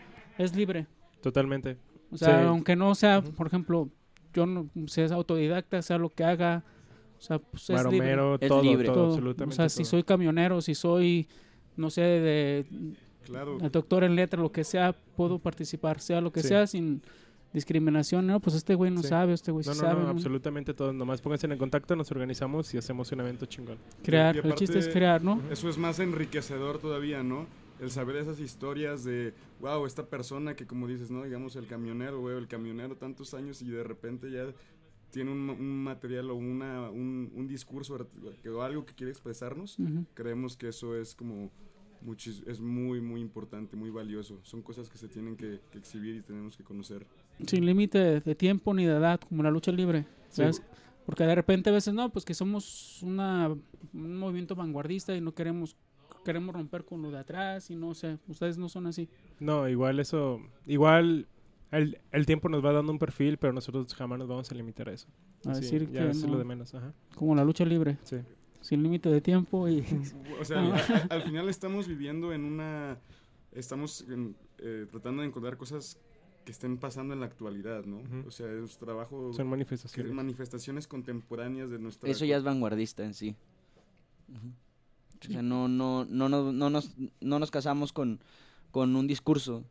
es libre. Totalmente. O sea, sí. aunque no sea, uh-huh. por ejemplo, yo no sea autodidacta, sea lo que haga, o sea, pues es Maromero, libre. todo, es libre. todo, todo. absolutamente O sea, todo. si soy camionero, si soy, no sé, de claro. el doctor en letra, lo que sea, puedo participar, sea lo que sí. sea, sin discriminación. No, pues este güey no sí. sabe, este güey no, sí no, sabe. No, ¿no? absolutamente todo. Nomás pónganse en contacto, nos organizamos y hacemos un evento chingón. Crear, y, y aparte, el chiste es crear, ¿no? Eso es más enriquecedor todavía, ¿no? El saber esas historias de, wow, esta persona que, como dices, ¿no? Digamos, el camionero, güey, el camionero tantos años y de repente ya tiene un, un material o una, un, un discurso o algo que quiere expresarnos. Uh-huh. Creemos que eso es como, muchis, es muy, muy importante, muy valioso. Son cosas que se tienen que, que exhibir y tenemos que conocer. Sin límite de, de tiempo ni de edad, como la lucha libre, ¿sabes? Sí. Porque de repente a veces, no, pues que somos una, un movimiento vanguardista y no queremos... queremos romper con lo de atrás y no sé, ustedes no son así. No, igual eso, igual el, el tiempo nos va dando un perfil, pero nosotros jamás nos vamos a limitar a eso. A así, decir ya que es no, lo de menos, ajá. Como la lucha libre. Sí. Sin límite de tiempo y... O sea, al, al, al final estamos viviendo en una... Estamos en, eh, tratando de encontrar cosas que estén pasando en la actualidad, ¿no? Uh-huh. O sea, es trabajo... Son manifestaciones. Manifestaciones contemporáneas de nuestra... Eso ya es vanguardista en sí. Uh-huh. O sea, no, no, no, no, no, nos, no nos casamos con, con un discurso.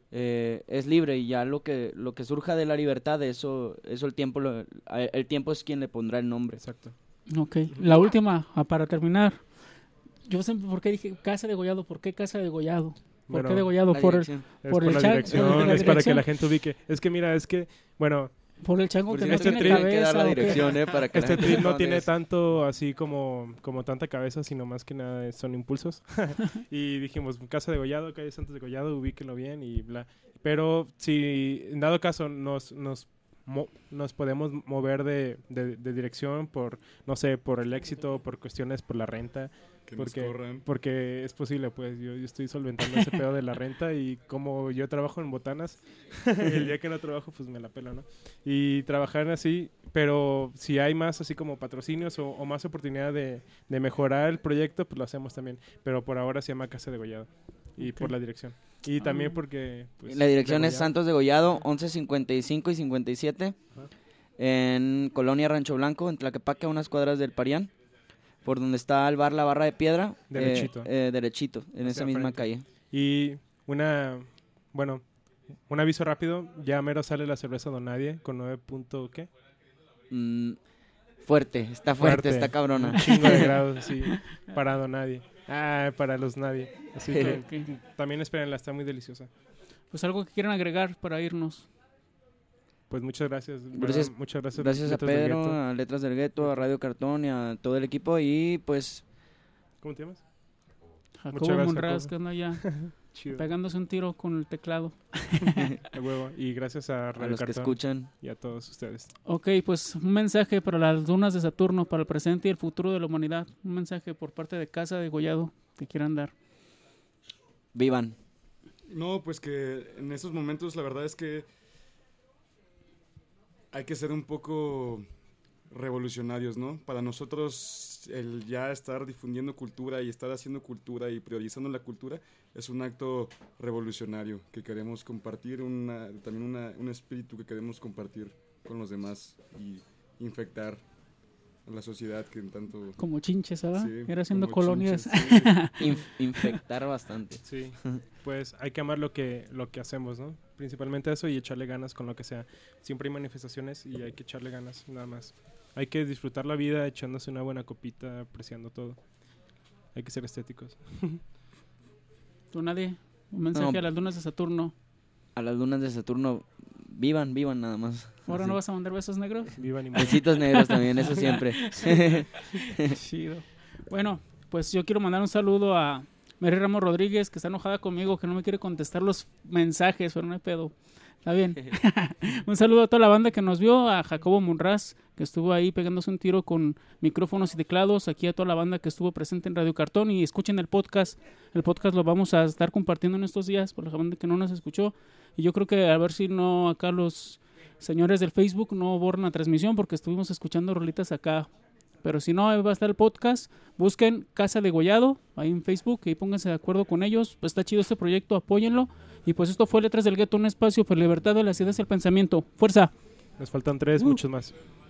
Eh, es libre y ya lo que, lo que surja de la libertad, eso, eso el tiempo, lo, el tiempo es quien le pondrá el nombre. Exacto. Ok, la última, para terminar. Yo siempre, ¿por qué dije Casa de Gollado? ¿Por qué Casa de Gollado? ¿Por bueno, qué de Gollado? Por el, por, por el la chan, dirección, por la es para que la gente ubique. Es que mira, es que, bueno... Por el chango por que si no este tiene cabeza. Que dar la dirección, eh, para que este trip no tiene es. tanto así como, como tanta cabeza, sino más que nada son impulsos. Y dijimos, Casa de Gollado, calle Santos de Gollado, ubíquenlo bien y bla. Pero si en dado caso nos, nos, mo, nos podemos mover de, de, de dirección por, no sé, por el éxito, por cuestiones, por la renta. Que porque, nos corran. Porque es posible, pues yo, yo estoy solventando ese pedo de la renta y como yo trabajo en botanas, el día que no trabajo pues me la pelo, ¿no? Y trabajar así, pero si hay más así como patrocinios o, o más oportunidad de, de mejorar el proyecto, pues lo hacemos también. Pero por ahora se llama Casa de Gollado y okay. por la dirección. Y ah. también porque... Pues, la dirección es Santos de Gollado, once cincuenta y cinco y cincuenta y siete, ah. en Colonia Rancho Blanco, en Tlaquepaque, a unas cuadras del Parián. Por donde está el bar La Barra de Piedra. Derechito. Eh, eh, derechito, en esa misma frente. calle. Y una, bueno, un aviso rápido. Ya mero sale la cerveza Don Nadie con nueve punto, ¿qué? Mm, fuerte, está fuerte, fuerte, está cabrona. Un chingo de grados, sí. Para Don Nadie. Ah, para los Nadie. Así que okay. también espérenla, está muy deliciosa. Pues algo que quieran agregar para irnos. Pues muchas gracias. Gracias, muchas gracias, gracias a Pedro, a Letras del Gueto, a Radio Cartón y a todo el equipo. Y pues... ¿Cómo te llamas? Jacobo Monraz, que anda allá pegándose un tiro con el teclado. De huevo. Y gracias a Radio a los Cartón que escuchan. Y a todos ustedes. Ok, pues un mensaje para las dunas de Saturno, para el presente y el futuro de la humanidad. Un mensaje por parte de Casa de Gollado que quieran dar. Vivan. No, pues que en esos momentos la verdad es que hay que ser un poco revolucionarios, ¿no? Para nosotros el ya estar difundiendo cultura y estar haciendo cultura y priorizando la cultura es un acto revolucionario que queremos compartir, una, también una, un espíritu que queremos compartir con los demás y infectar a la sociedad que en tanto... Como chinches, ¿verdad? Sí, Ir haciendo como colonias. chinches, sí. Inf- infectar bastante. Sí, pues hay que amar lo que, lo que hacemos, ¿no? Principalmente eso y echarle ganas con lo que sea. Siempre hay manifestaciones y hay que echarle ganas, nada más. Hay que disfrutar la vida echándose una buena copita, apreciando todo. Hay que ser estéticos. ¿Tú, nadie? Un mensaje No. a las lunas de Saturno. A las lunas de Saturno, vivan, vivan nada más. ¿Ahora Así. no vas a mandar besos negros? Vivan y Besitos negros también, eso siempre. Chido. Bueno, pues yo quiero mandar un saludo a Mary Ramos Rodríguez, que está enojada conmigo, que no me quiere contestar los mensajes, pero no hay pedo. Está bien. Un saludo a toda la banda que nos vio, a Jacobo Monraz, que estuvo ahí pegándose un tiro con micrófonos y teclados, aquí a toda la banda que estuvo presente en Radio Cartón, y escuchen el podcast. El podcast lo vamos a estar compartiendo en estos días por la banda que no nos escuchó, y yo creo que a ver si no acá los señores del Facebook no borran la transmisión, porque estuvimos escuchando rolitas acá. Pero si no, ahí va a estar el podcast. Busquen Casa de Gollado ahí en Facebook y pónganse de acuerdo con ellos. Pues está chido este proyecto, apóyenlo. Y pues esto fue Letras del Gueto, un espacio por la libertad de las ideas y el pensamiento. ¡Fuerza! Nos faltan tres, Uh. muchos más.